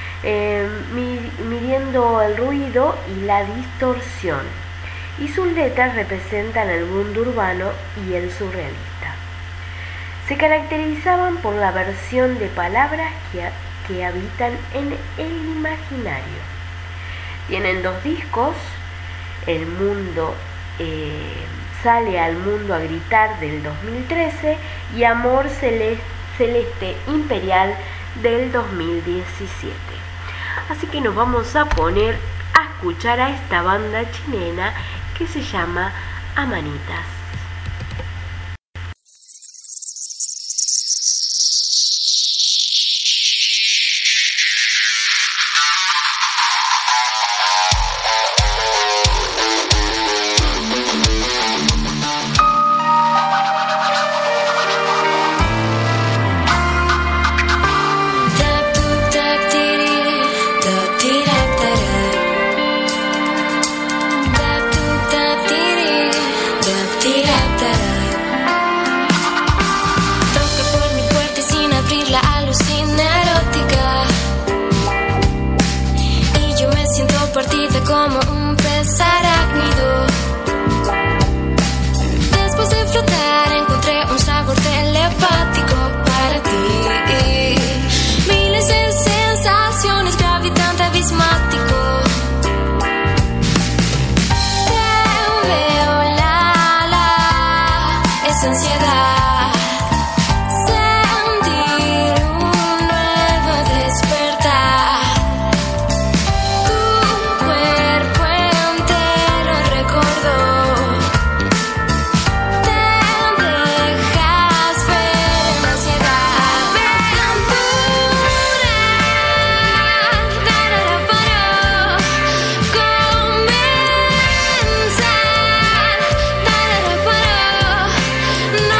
[SPEAKER 12] midiendo el ruido y la distorsión, y sus letras representan el mundo urbano y el surrealista. Se caracterizaban por la versión de palabras que habitan en el imaginario. Tienen 2 discos, El Mundo Sale al Mundo a Gritar del 2013 y Amor Celeste Imperial del 2017. Así que nos vamos a poner a escuchar a esta banda chilena que se llama Amanitas.
[SPEAKER 7] Como un pez arácnido. Después de flotar encontré un sabor telepático para ti. Miles de sensaciones, gravitante abismático. Te veo esa ansiedad. No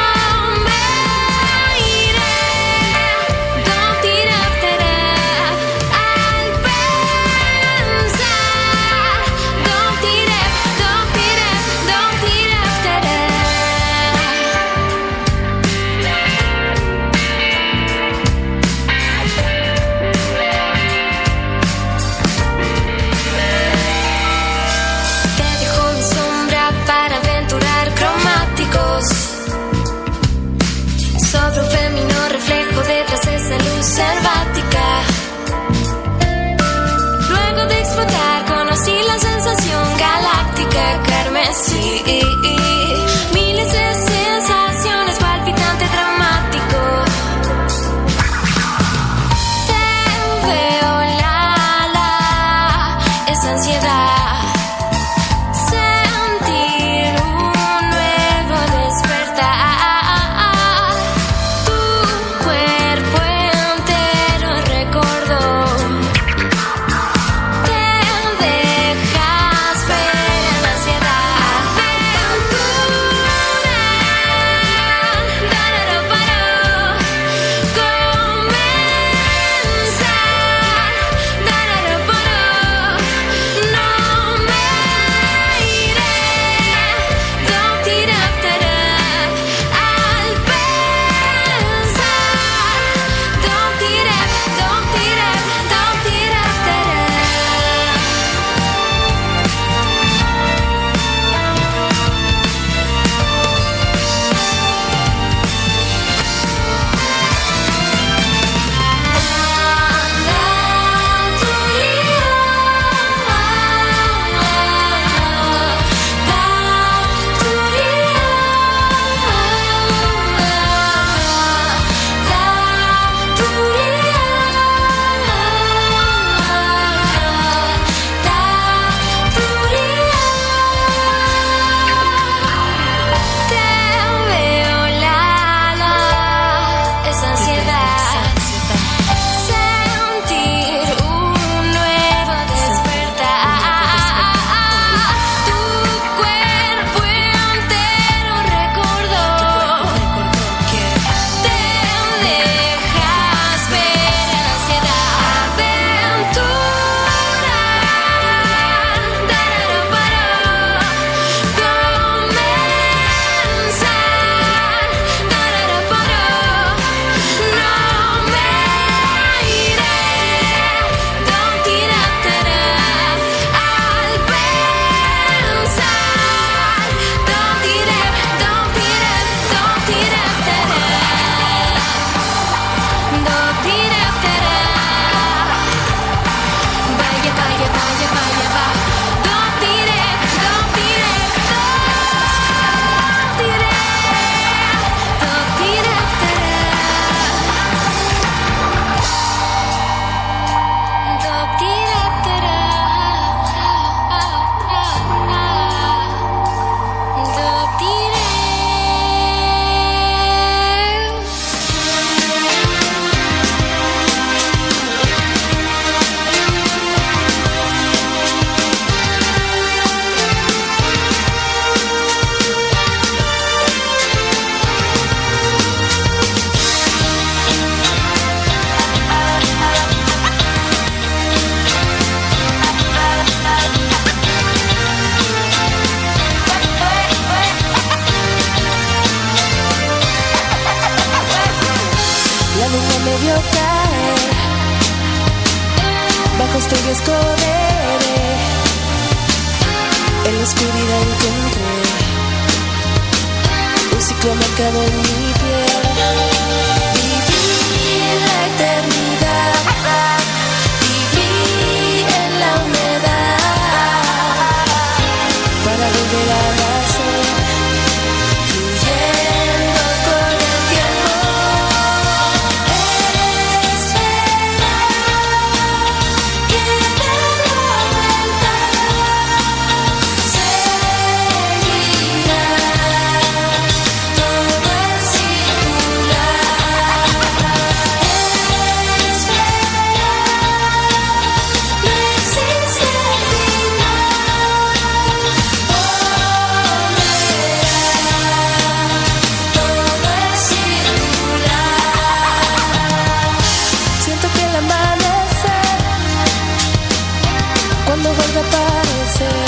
[SPEAKER 7] aposté y esconderé. En la oscuridad encontré un ciclo marcado en mi piel. Viví en la eternidad, viví en la humedad, para volver a nacer, fluyendo con el tiempo. Cuando vuelve a aparecer,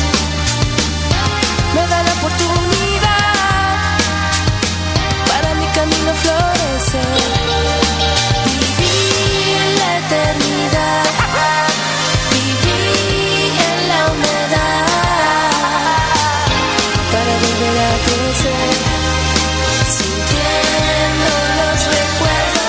[SPEAKER 7] me da la oportunidad para mi camino florecer. Viví en la eternidad, viví en la humedad, para volver a crecer, sintiendo los recuerdos.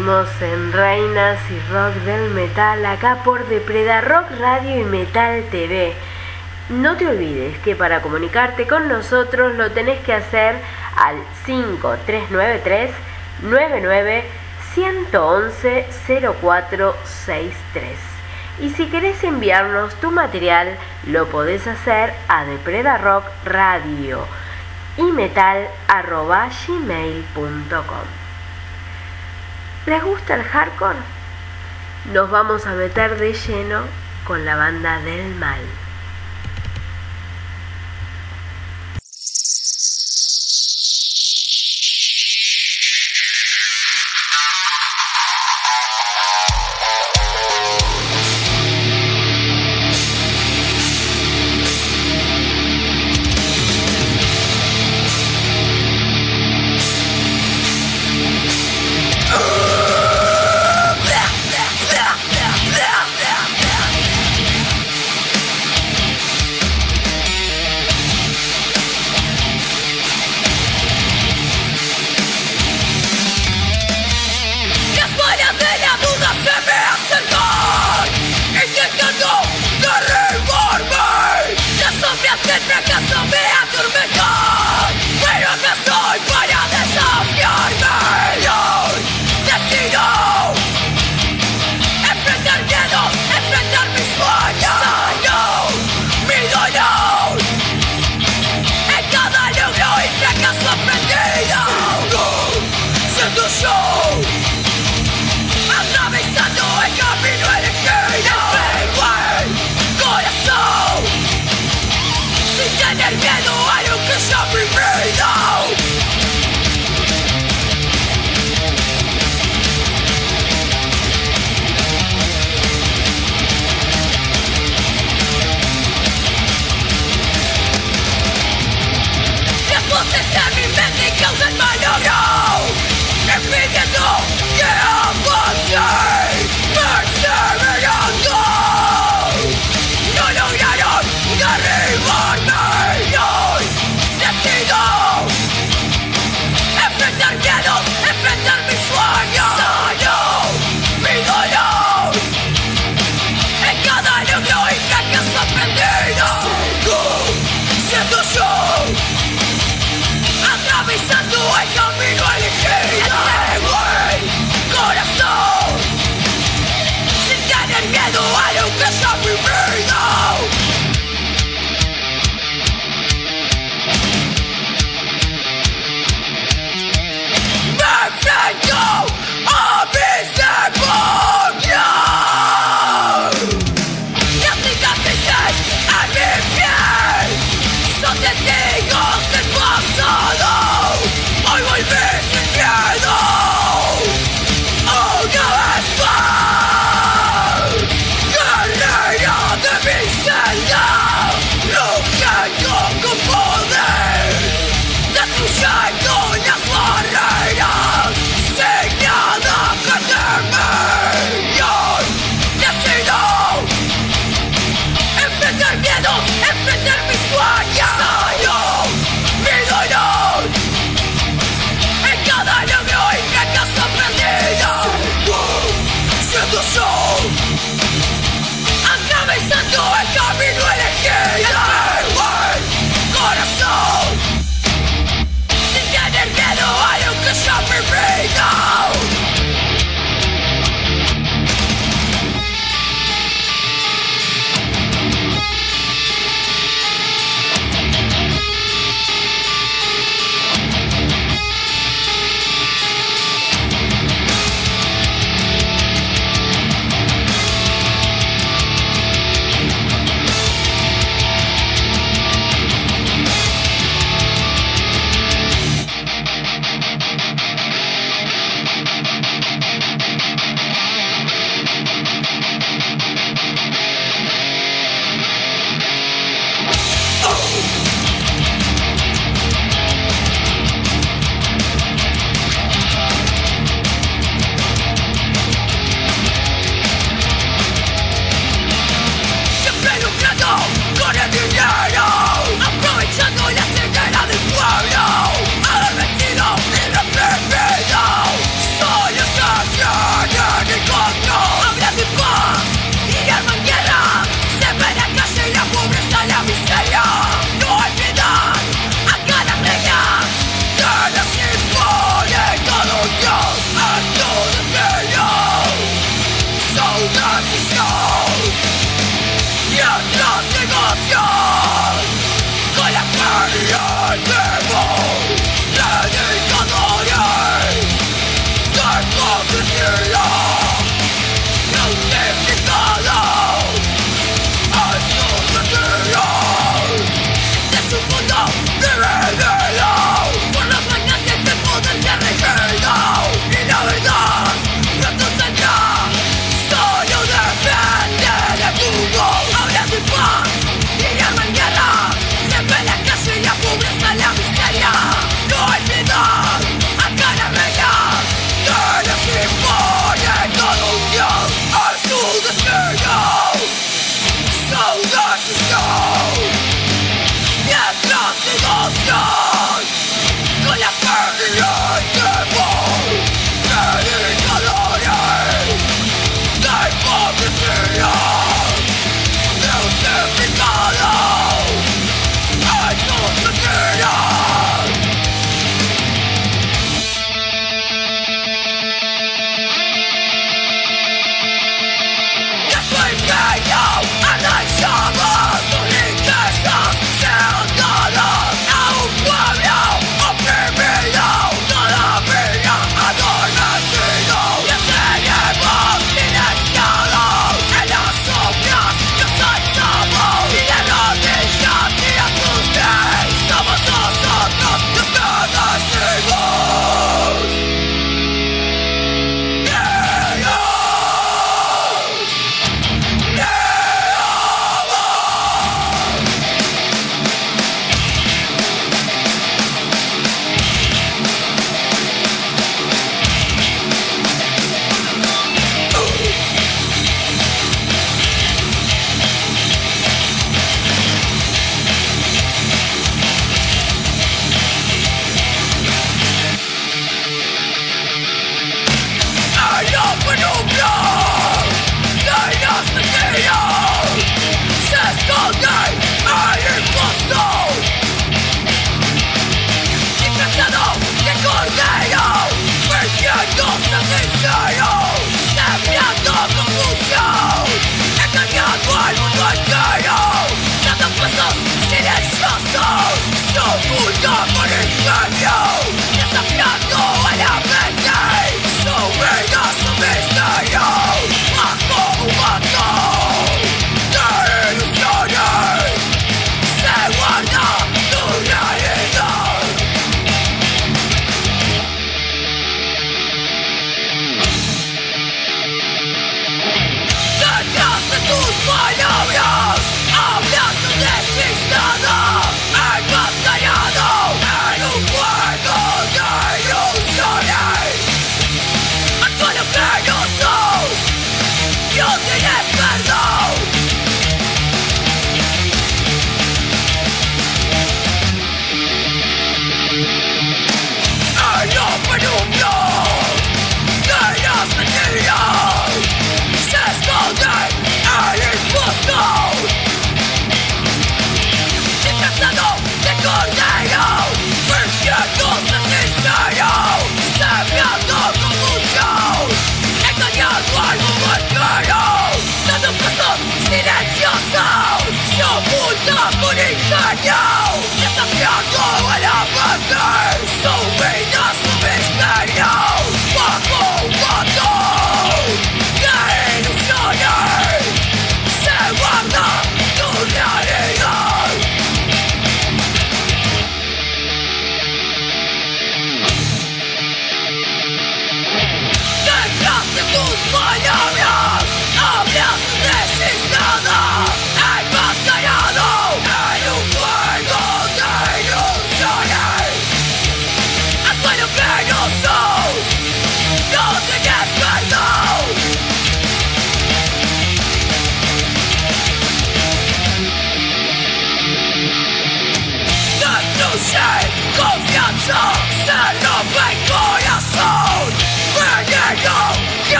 [SPEAKER 12] Seguimos en Reinas y Rock del Metal, acá por Depreda Rock Radio y Metal TV. No te olvides que para comunicarte con nosotros lo tenés que hacer al 5393 99 111 0463. Y si querés enviarnos tu material, lo podés hacer a Depreda Rock Radio y metal@gmail.com. ¿Les gusta el hardcore? Nos vamos a meter de lleno con la banda del mal.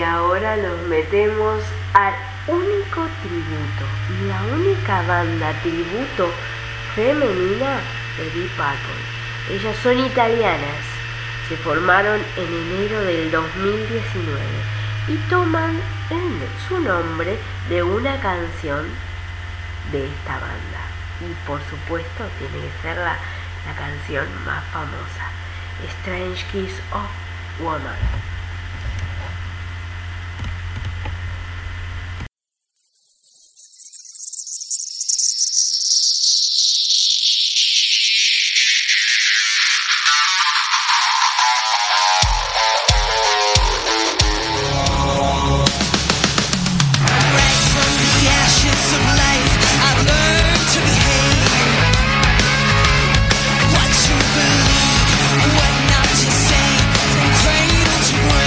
[SPEAKER 12] ahora nos metemos al único tributo, la única banda tributo femenina de Deep Purple. Ellas son italianas, se formaron en enero del 2019 y toman su nombre de una canción de esta banda. Y por supuesto tiene que ser la canción más famosa, Strange Kiss of Woman.
[SPEAKER 7] What to believe, what not to say, from cradle to grave.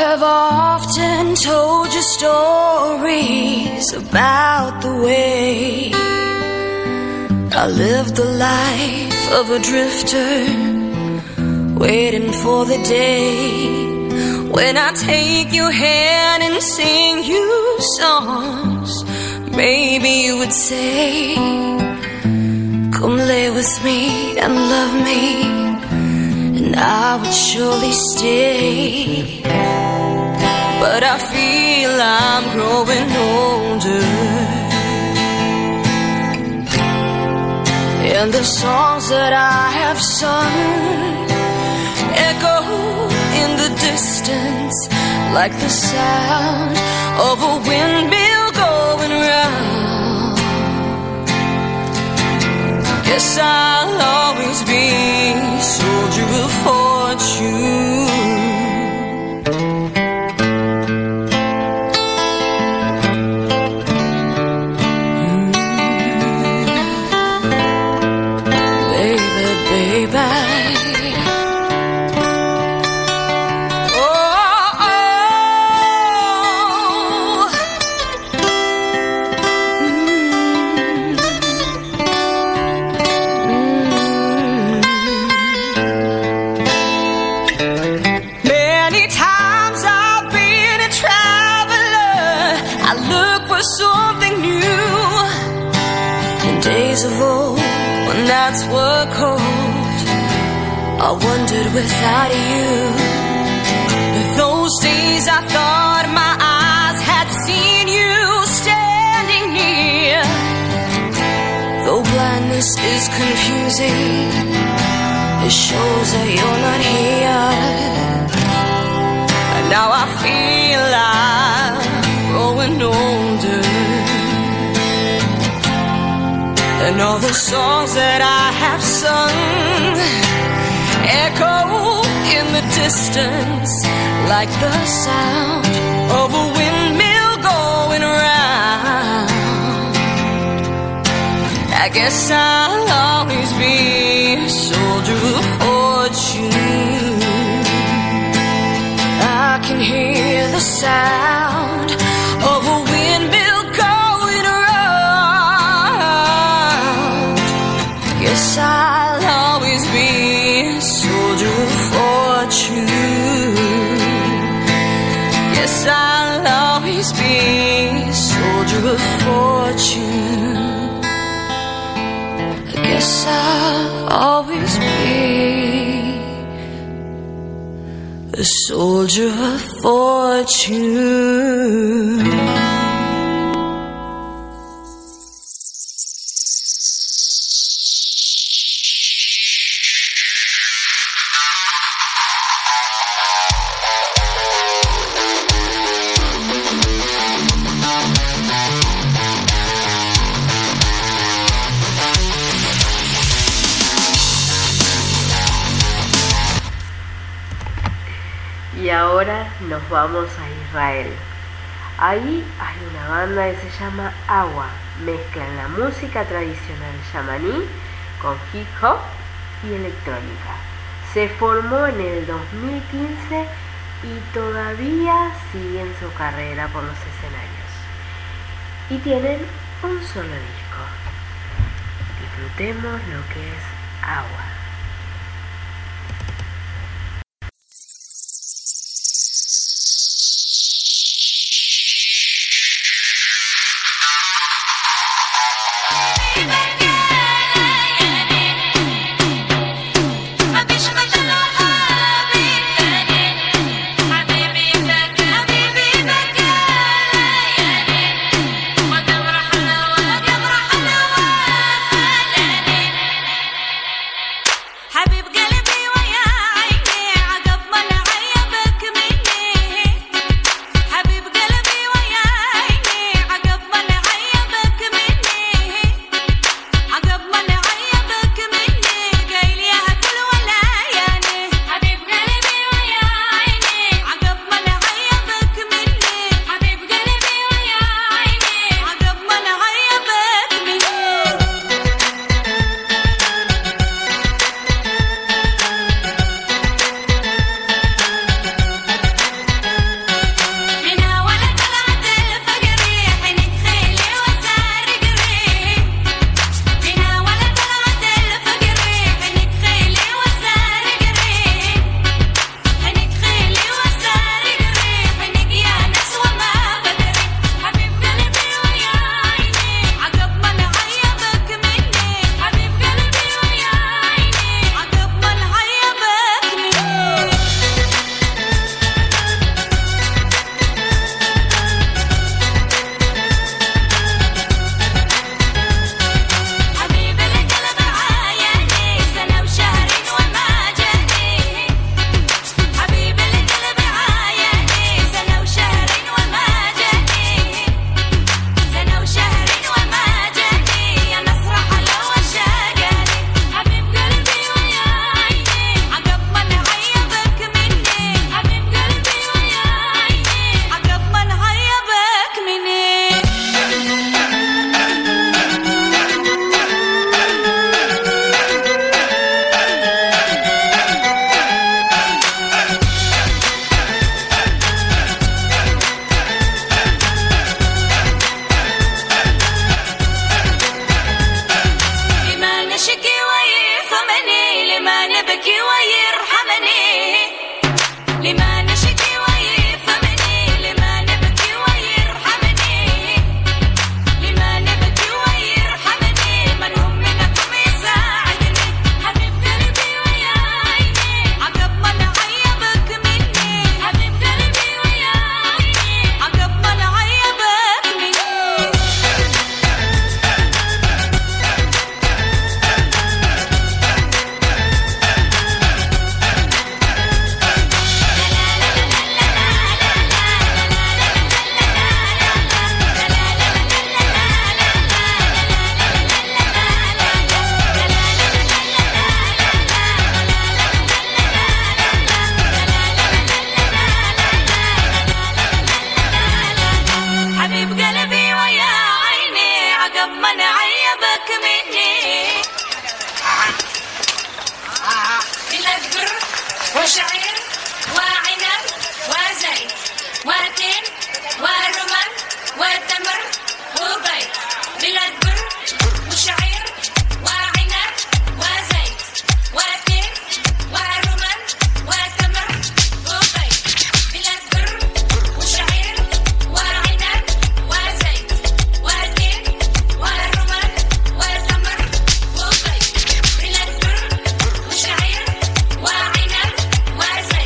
[SPEAKER 7] have often told you stories about the way I lived the life of a drifter, waiting for the day when I take your hand and sing you songs. Maybe you would say, come lay with me and love me, and I would surely stay. But I feel I'm growing older, and the songs that I have sung echo in the distance like the sound of a windmill going round. Guess I'll always be soldier of fortune. Of old, when nights were cold, I wondered without you. Those days I thought my eyes had seen you standing near. Though blindness is confusing, it shows that you're not here. And now I feel I'm growing older, and all the songs that I have sung echo in the distance like the sound of a windmill going round. I guess I'll always be a soldier of fortune. I can hear the sound of a windmill going round. Guess I'll always be a soldier of fortune. Yes, I'll always be a soldier of fortune. I guess I'll always be a soldier of fortune.
[SPEAKER 12] Y ahora nos vamos a Israel. Ahí hay una banda que se llama Agua. Mezclan la música tradicional yamaní con hip hop y electrónica. Se formó en el 2015 y todavía siguen su carrera por los escenarios. Y tienen un solo disco. Disfrutemos lo que es Agua.
[SPEAKER 17] مني بلاد بر وشعير وعنب وزيت وتين ورمان وتمر وبيض بلاد بر وشعير وعنب وزيت وتين ورمان وتمر وبيض بلاد بر وشعير وعنب وزيت وتين ورمان وتمر وبيض بلاد بر وشعير وعنب وزيت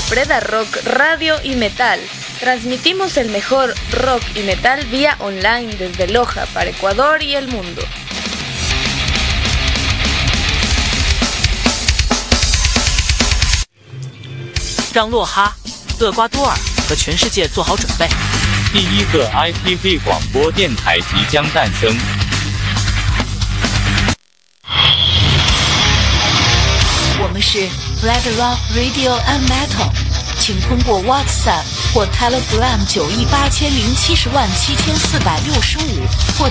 [SPEAKER 2] Preda Rock Radio y Metal. Transmitimos el mejor rock y metal vía online desde Loja para Ecuador y el mundo.
[SPEAKER 8] 让洛哈、厄瓜多尔和全世界做好准备。
[SPEAKER 11] 第一个 IPV 广播电台即将诞生。
[SPEAKER 14] 我们是 Preda Rock Radio and Metal， 请通过 WhatsApp 或 Telegram 9亿8070万7465或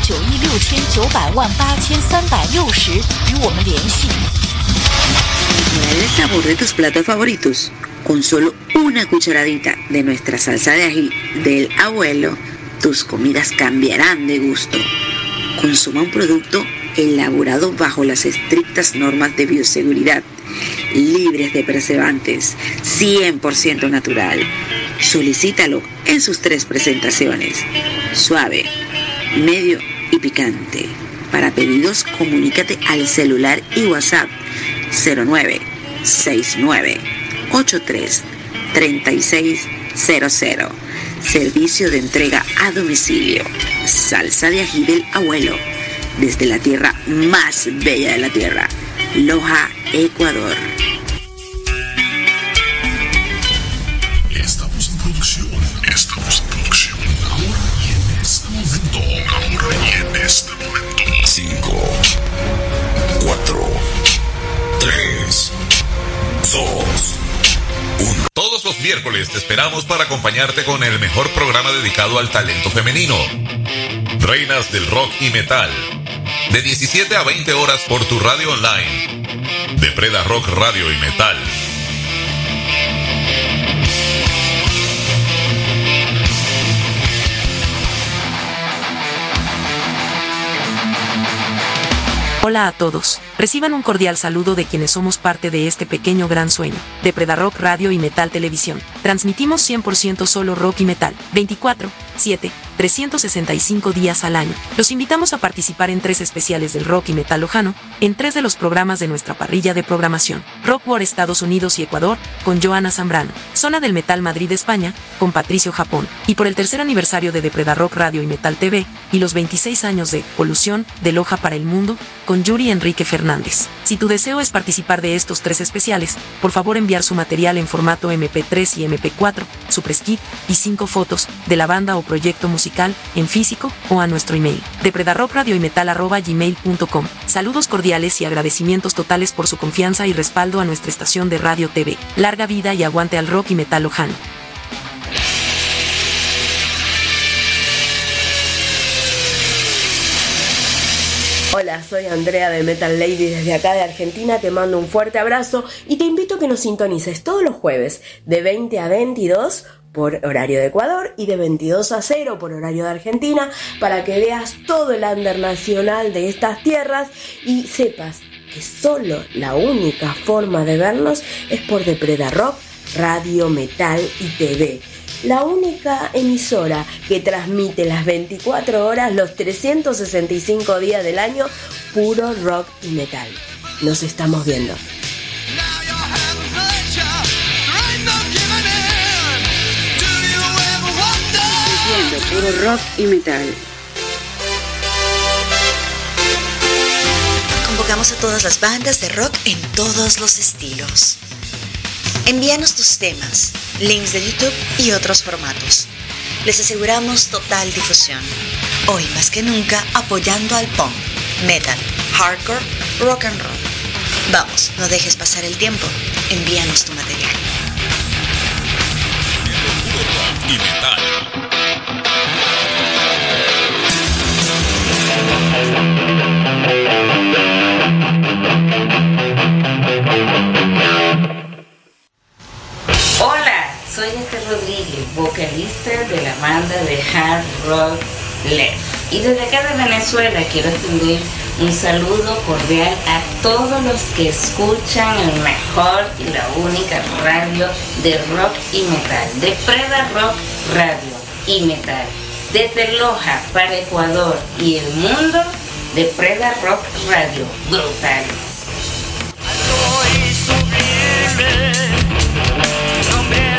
[SPEAKER 14] 9亿6900万8360与我们联系。
[SPEAKER 6] Mira el sabor de tus platos favoritos. Con solo una cucharadita de nuestra salsa de ají del abuelo, tus comidas cambiarán de gusto. Consuma un producto elaborado bajo las estrictas normas de bioseguridad, libres de preservantes, 100% natural. Solicítalo en sus 3 presentaciones: suave, medio y picante. Para pedidos, comunícate al celular y WhatsApp 0969833600. Servicio de entrega a domicilio. Salsa de ají del abuelo, desde la tierra más bella de la tierra, Loja, Ecuador.
[SPEAKER 9] Estamos en producción. Ahora y en este momento. 5, 4, 3, 2, 1.
[SPEAKER 10] Todos los miércoles te esperamos para acompañarte con el mejor programa dedicado al talento femenino. Reinas del rock y metal. De 17 a 20 horas por tu radio online. De Preda Rock Radio y Metal.
[SPEAKER 5] Hola a todos, reciban un cordial saludo de quienes somos parte de este pequeño gran sueño, de Preda Rock Radio y Metal Televisión. Transmitimos 100% solo rock y metal, 24/7, 365 días al año. Los invitamos a participar en 3 especiales del rock y metal lojano, en 3 de los programas de nuestra parrilla de programación. Rock War Estados Unidos y Ecuador, con Joana Zambrano. Zona del Metal Madrid España, con Patricio Japón. Y por el 3er aniversario de Preda Rock Radio y Metal TV, y los 26 años de Polución, de Loja para el Mundo, con Yuri Enrique Fernández. Si tu deseo es participar de estos 3 especiales, por favor enviar su material en formato MP3 y MP4, su press kit y 5 fotos de la banda o proyecto musical en físico o a nuestro email de predarrockradioymetal@gmail.com. Saludos cordiales y agradecimientos totales por su confianza y respaldo a nuestra estación de radio TV. Larga vida y aguante al rock y metal lojano.
[SPEAKER 12] Hola, soy Andrea de Metal Lady desde acá de Argentina, te mando un fuerte abrazo y te invito a que nos sintonices todos los jueves de 20 a 22 por horario de Ecuador y de 22 a 0 por horario de Argentina para que veas todo el under nacional de estas tierras y sepas que solo la única forma de vernos es por The Preda Rock, Radio, Metal y TV. La única emisora que transmite las 24 horas, los 365 días del año, puro rock y metal. Nos estamos viendo.
[SPEAKER 6] Puro rock y metal.
[SPEAKER 16] Convocamos a todas las bandas de rock en todos los estilos. Envíanos tus temas, links de YouTube y otros formatos. Les aseguramos total difusión. Hoy más que nunca apoyando al punk, metal, hardcore, rock and roll. Vamos, no dejes pasar el tiempo. Envíanos tu material.
[SPEAKER 10] Y metal.
[SPEAKER 24] Hola, soy Esther Rodríguez, vocalista de la banda de hard rock Left. Y desde acá de Venezuela quiero extender un saludo cordial a todos los que escuchan el mejor y la única radio de rock y metal, de Preda Rock Radio y Metal. Desde Loja para Ecuador y el mundo, de Preda Rock Radio. Brutal.
[SPEAKER 7] Nombre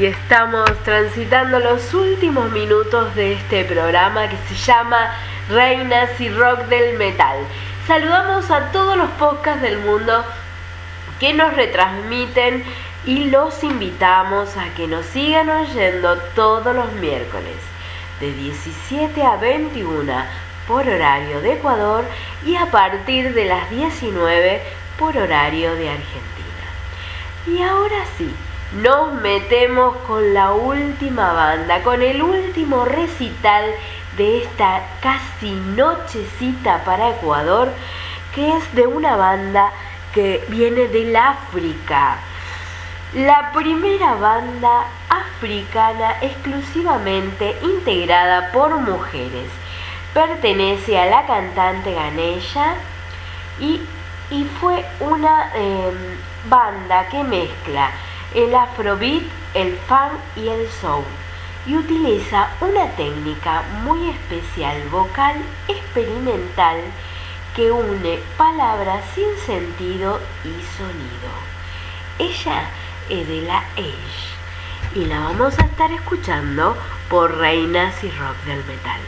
[SPEAKER 12] estamos transitando los últimos minutos de este programa que se llama Reinas y Rock del Metal. Saludamos a todos los podcasts del mundo que nos retransmiten y los invitamos a que nos sigan oyendo todos los miércoles de 17 a 21 por horario de Ecuador y a partir de las 19 por horario de Argentina. Y ahora sí, nos metemos con la última banda, con el último recital de esta casi nochecita para Ecuador, que es de una banda que viene del África. La primera banda africana exclusivamente integrada por mujeres. Pertenece a la cantante Ganesha y fue una banda que mezcla el afrobeat, el funk y el soul, y utiliza una técnica muy especial vocal experimental que une palabras sin sentido y sonido. Ella es de la Age y la vamos a estar escuchando por Reinas y Rock del Metal.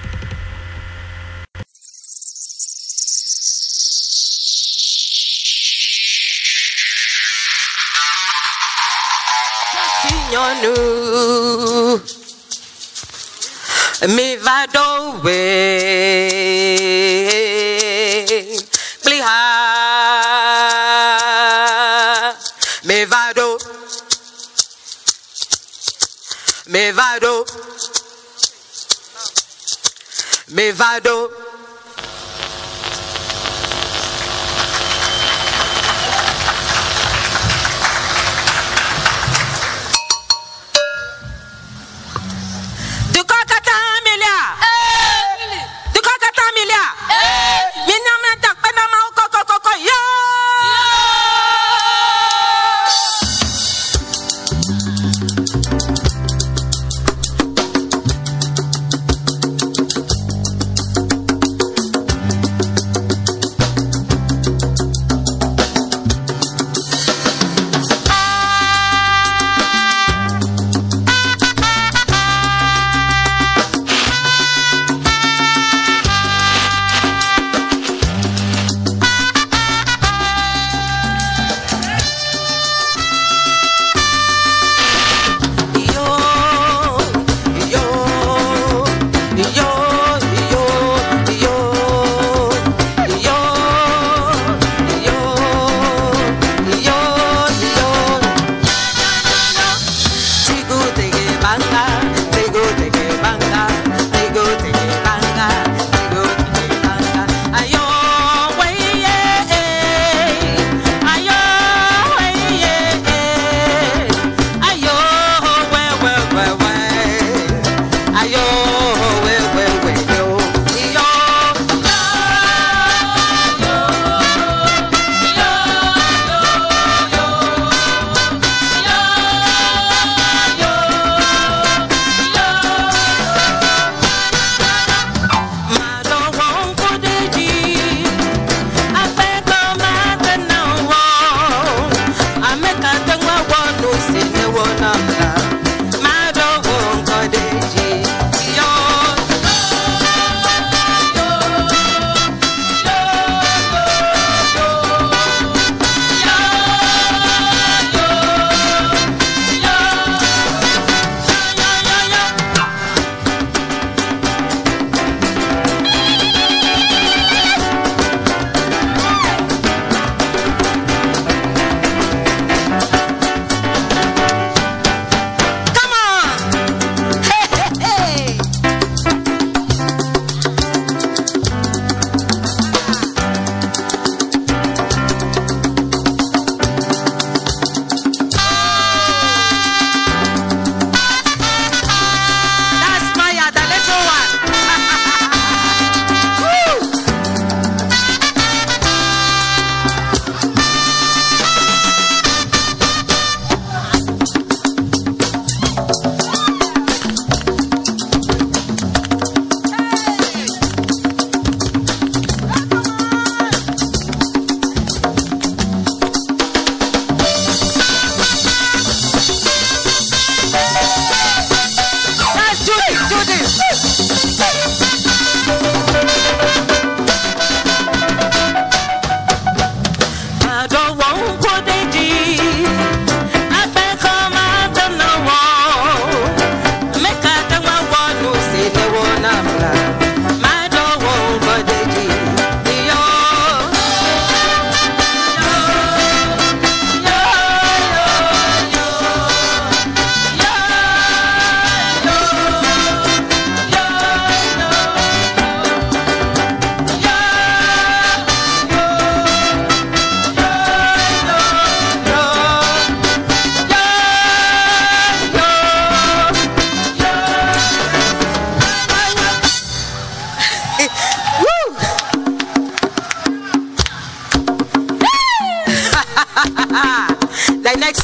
[SPEAKER 3] Signonu mi vado we bliha me vado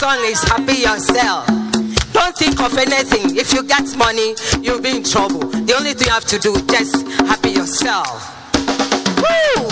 [SPEAKER 3] song is Happy Yourself. Don't think of anything. If you get money, you'll be in trouble. The only thing you have to do, just happy yourself. Woo!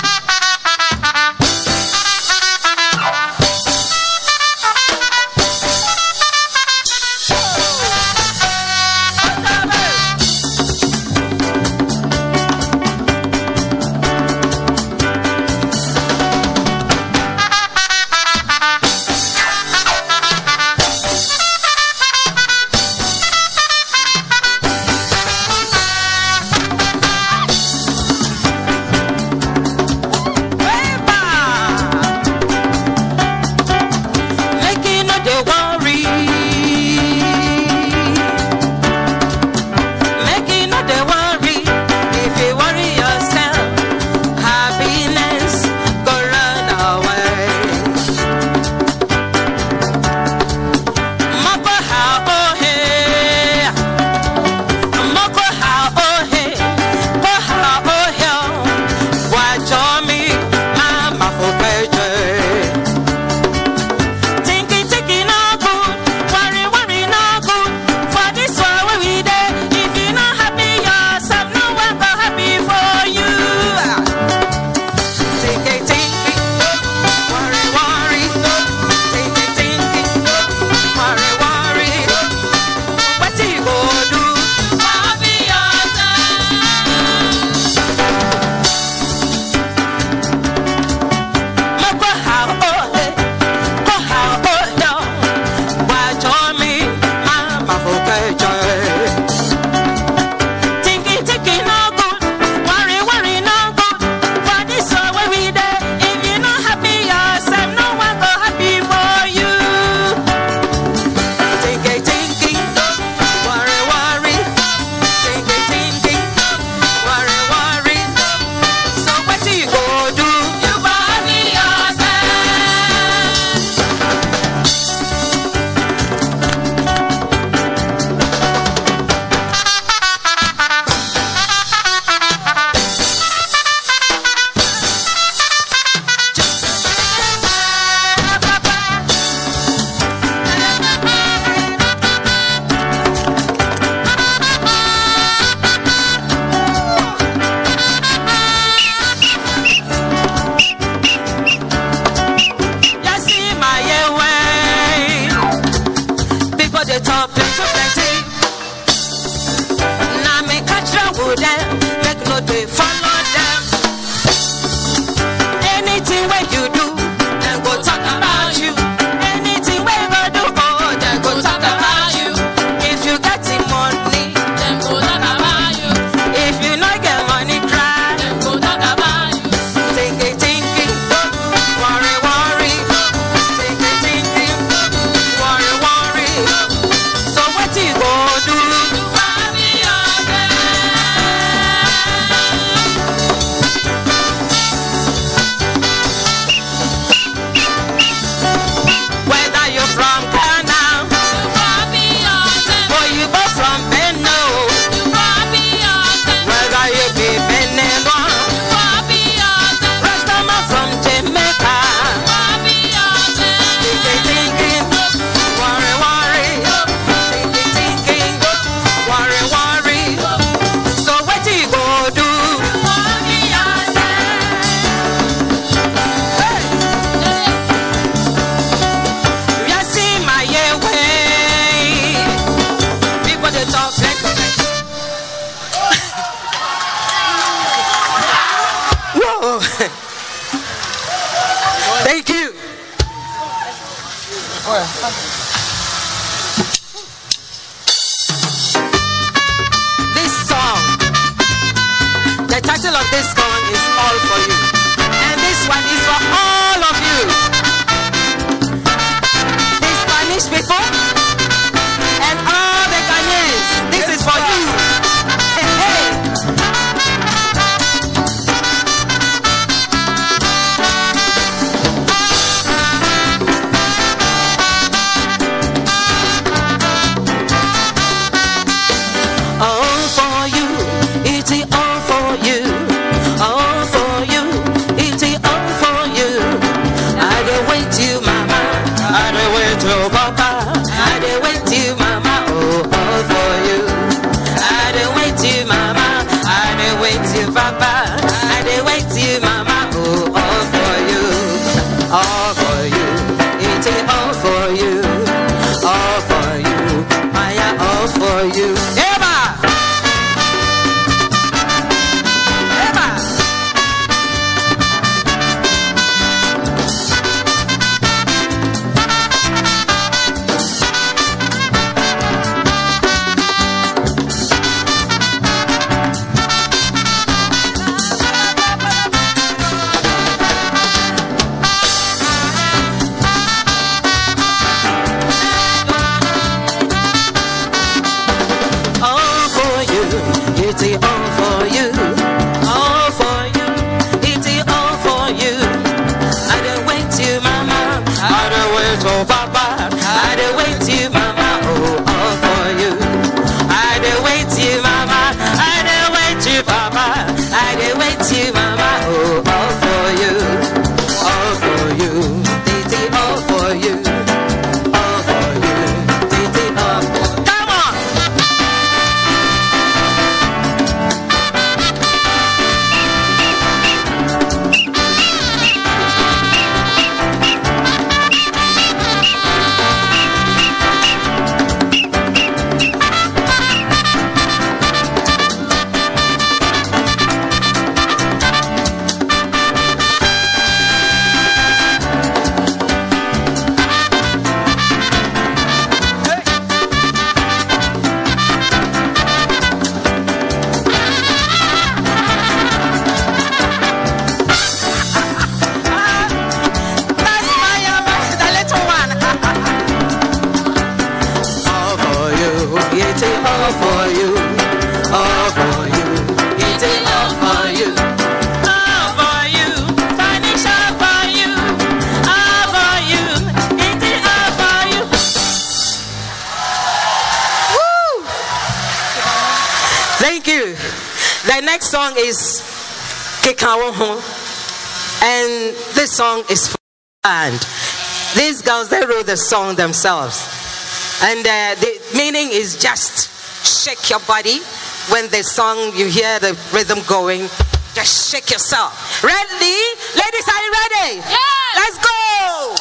[SPEAKER 3] Thank you. This song, the title of this song is All For You. And this one is for all of you. The Spanish people and all the Ghanaians. This is for you. Hey, hey. To It's all for you, all for you. It's all for you. I don't wait to mama, I don't wait to papa, I don't wait to mama, oh, all for you. I don't wait to mama, I don't wait to papa, I don't wait to mama, oh, all for you, all for you. It's all for you, all for you. It's all for you. Come on. Thank you. The next song is Kekawoho, and this song is for the band. These girls, they wrote the song themselves, and the meaning is just shake your body. When the song, you hear the rhythm going, just shake yourself. Ready? Ladies, are you ready? Yeah! Let's go!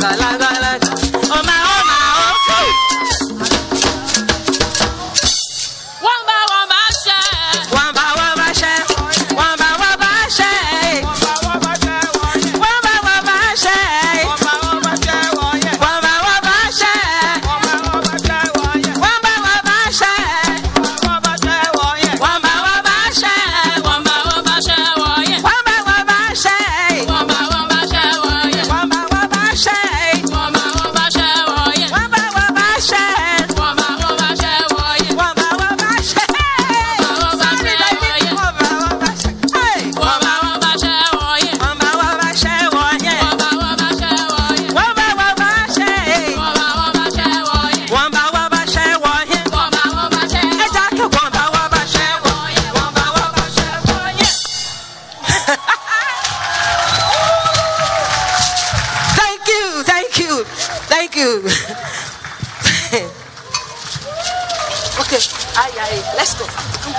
[SPEAKER 3] Let's go.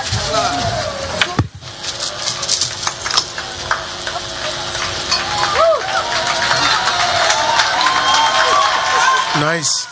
[SPEAKER 1] Nice.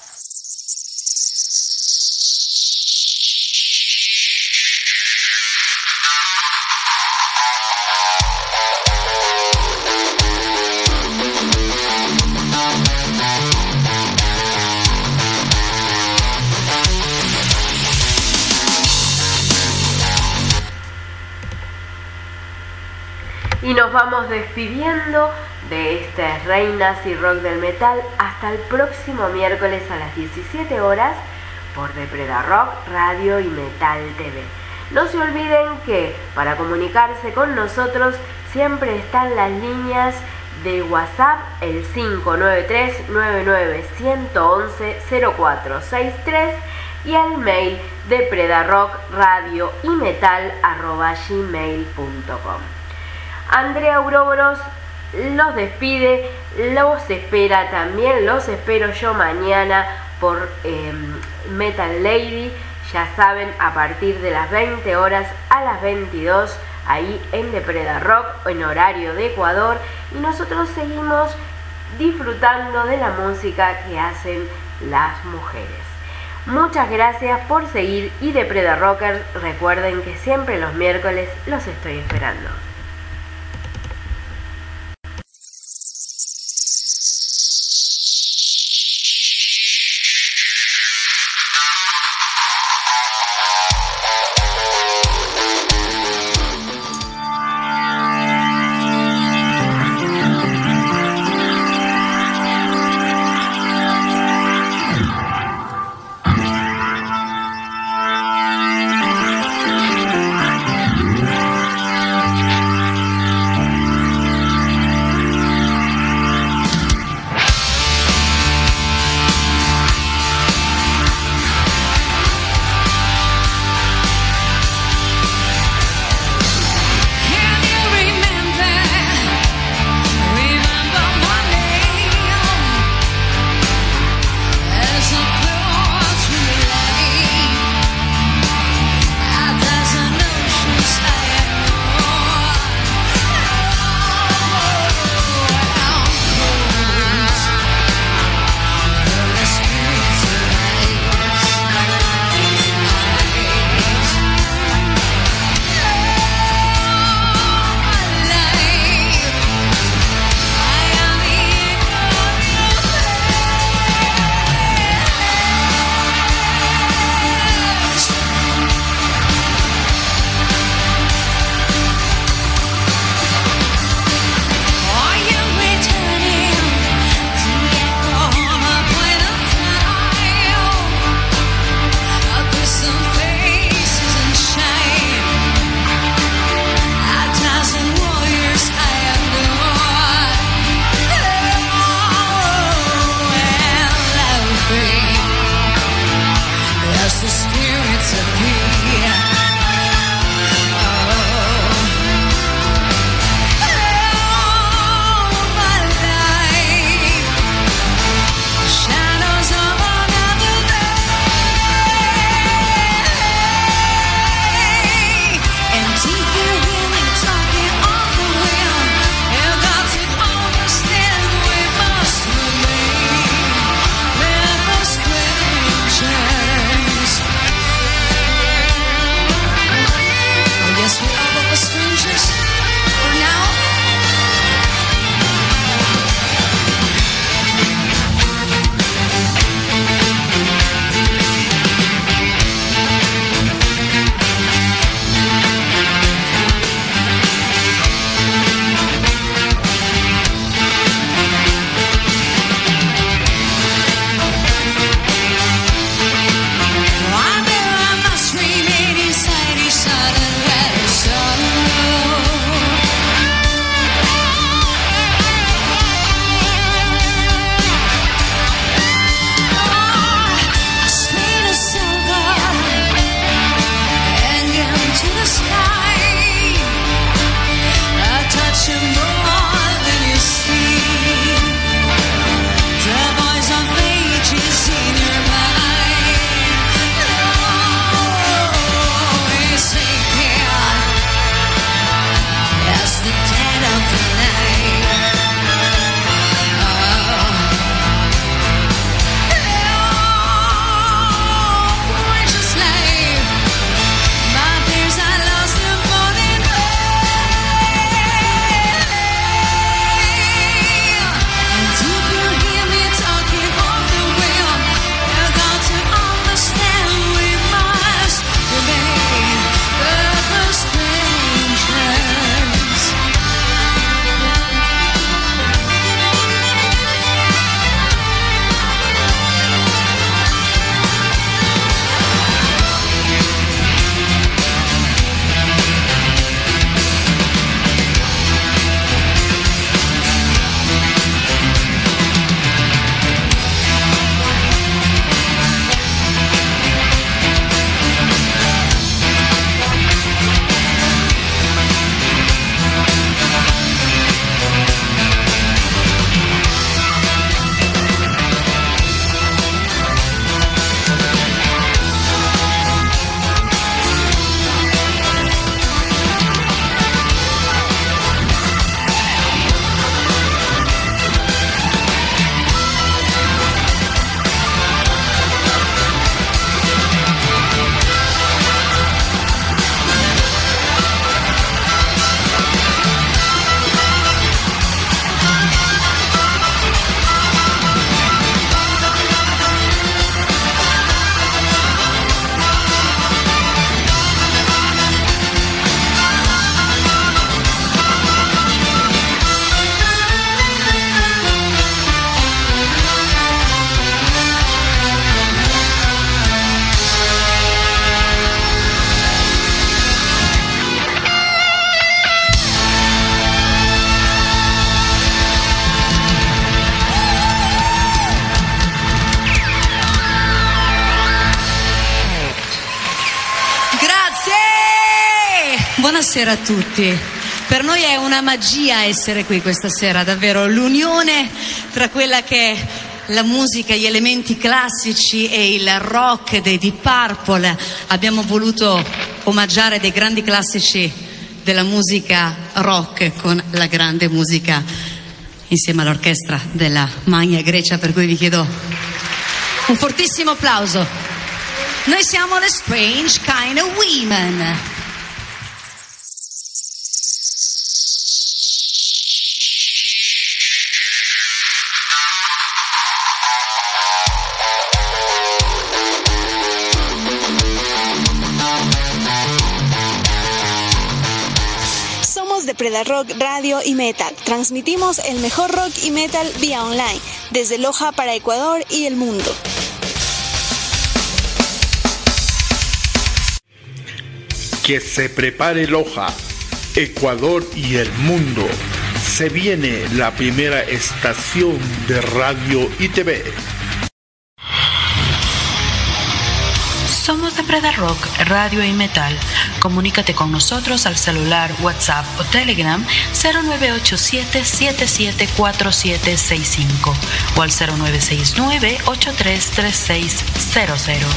[SPEAKER 12] Y nos vamos despidiendo de estas reinas y rock del metal hasta el próximo miércoles a las 17 horas por Depredar Rock Radio y Metal TV. No se olviden que para comunicarse con nosotros siempre están las líneas de WhatsApp, el 593-99-111-0463 y al mail depredarrockradio.y-metal@gmail.com. Andrea Ouroboros los despide, los espera también, los espero yo mañana por Metal Lady, ya saben, a partir de las 20 horas a las 22, ahí en Depredar Rock, en horario de Ecuador, y nosotros seguimos disfrutando de la música que hacen las mujeres. Muchas gracias por seguir y Depredar Rockers, recuerden que siempre los miércoles los estoy esperando.
[SPEAKER 1] buonasera a tutti. Per noi è una magia essere qui questa sera, davvero. L'unione tra quella che è la musica, gli elementi classici e il rock dei Deep Purple. Abbiamo voluto omaggiare dei grandi classici della musica rock con la grande musica insieme all'orchestra della Magna Grecia, per cui vi chiedo un fortissimo applauso. Noi siamo The Strange Kind of Women.
[SPEAKER 13] Somos de Predarock Radio y Metal. Transmitimos el mejor rock y metal vía online, desde Loja para Ecuador y el mundo.
[SPEAKER 15] Que se prepare Loja, Ecuador y el mundo. Se viene la primera estación de radio y TV.
[SPEAKER 4] Somos de Predarock Radio y Metal. Comunícate con nosotros al celular, WhatsApp o Telegram 0987-774765 o al 0969-833600.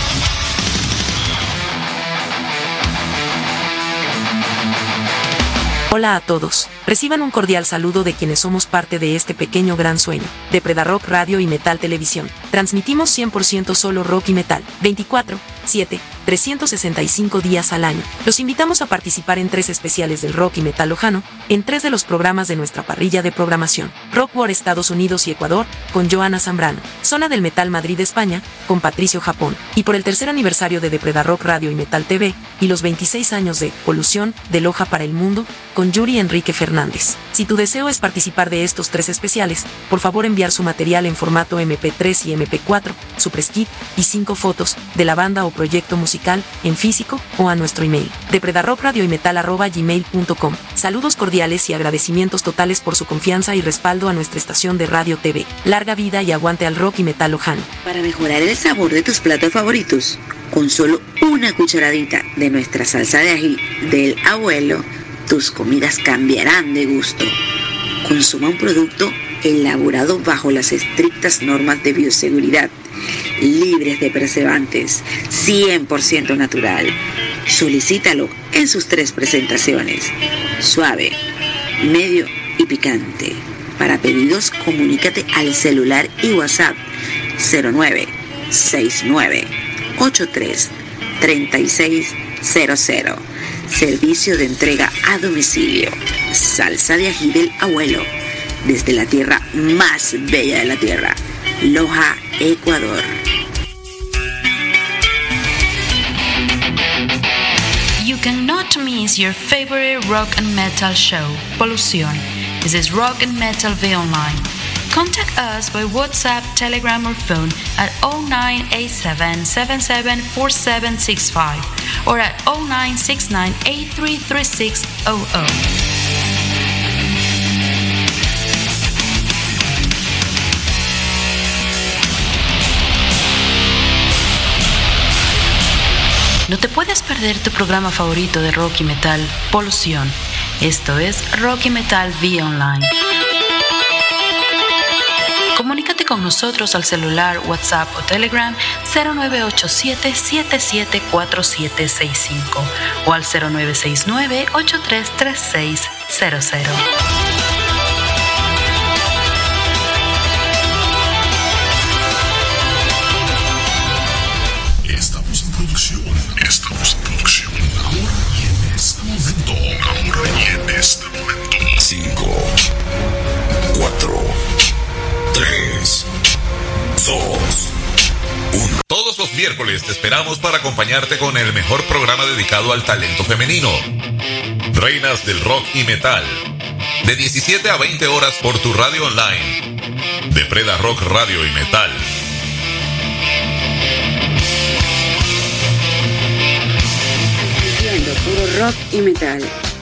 [SPEAKER 5] Hola a todos, reciban un cordial saludo de quienes somos parte de este pequeño gran sueño, de Predarock Radio y Metal Televisión. Transmitimos 100% solo rock y metal, 24/7, 365 días al año. Los invitamos a participar en 3 especiales del rock y metal lojano, en 3 de los programas de nuestra parrilla de programación. Rock War Estados Unidos y Ecuador, con Joana Zambrano. Zona del Metal Madrid España, con Patricio Japón. Y por el 3er aniversario de Predarock Radio y Metal TV, y los 26 años de Polución, de Loja para el Mundo, con Yuri Enrique Fernández. Si tu deseo es participar de estos 3 especiales, por favor enviar su material en formato MP3 y MP4, su press kit y 5 fotos de la banda o proyecto musical en físico o a nuestro email de predarrockradioymetal@gmail.com. Saludos cordiales y agradecimientos totales por su confianza y respaldo a nuestra estación de radio TV. Larga vida y aguante al rock y metal lojano.
[SPEAKER 6] Para mejorar el sabor de tus platos favoritos, con solo una cucharadita de nuestra salsa de ají del abuelo, tus comidas cambiarán de gusto. Consuma un producto elaborado bajo las estrictas normas de bioseguridad, libres de preservantes, 100% natural. Solicítalo en sus 3 presentaciones: suave, medio y picante. Para pedidos, comunícate al celular y WhatsApp 0969-833600. Servicio de entrega a domicilio. Salsa de ají del abuelo, desde la tierra más bella de la tierra, Loja, Ecuador.
[SPEAKER 4] You cannot miss your favorite rock and metal show, Polución. This is Rock and Metal V Online. Contact us by WhatsApp, Telegram or phone at 0987-774765 or at 0969-833600. No te puedes perder tu programa favorito de rock y metal, Polución. Esto es Rock y Metal vía online. Comunícate con nosotros al celular, WhatsApp o Telegram 0987-774765 o al 0969-833600.
[SPEAKER 9] Estamos en producción. Ahora y en este momento. 5, 4, 3, 2, 1.
[SPEAKER 10] Todos los miércoles te esperamos para acompañarte con el mejor programa dedicado al talento femenino. Reinas del rock y metal. De 17 a 20 horas por tu radio online. De Predarock Radio y Metal.
[SPEAKER 6] Puro rock y metal.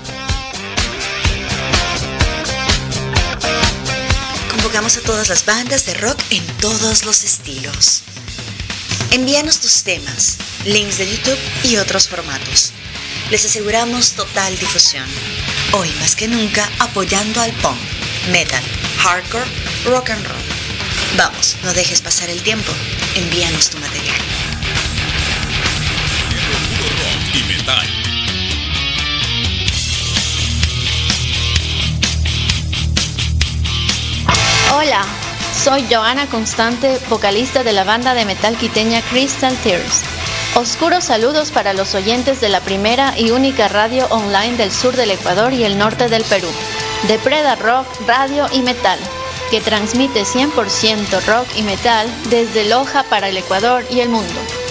[SPEAKER 16] Convocamos a todas las bandas de rock en todos los estilos. Envíanos tus temas, links de YouTube y otros formatos. Les aseguramos total difusión. Hoy más que nunca apoyando al punk, metal, hardcore, rock and roll. Vamos, no dejes pasar el tiempo. Envíanos tu material.
[SPEAKER 10] Rock y metal.
[SPEAKER 18] Hola, soy Joana Constante, vocalista de la banda de metal quiteña Crystal Tears. Oscuros saludos para los oyentes de la primera y única radio online del sur del Ecuador y el norte del Perú, de Preda Rock, Radio y Metal, que transmite 100% rock y metal desde Loja para el Ecuador y el mundo.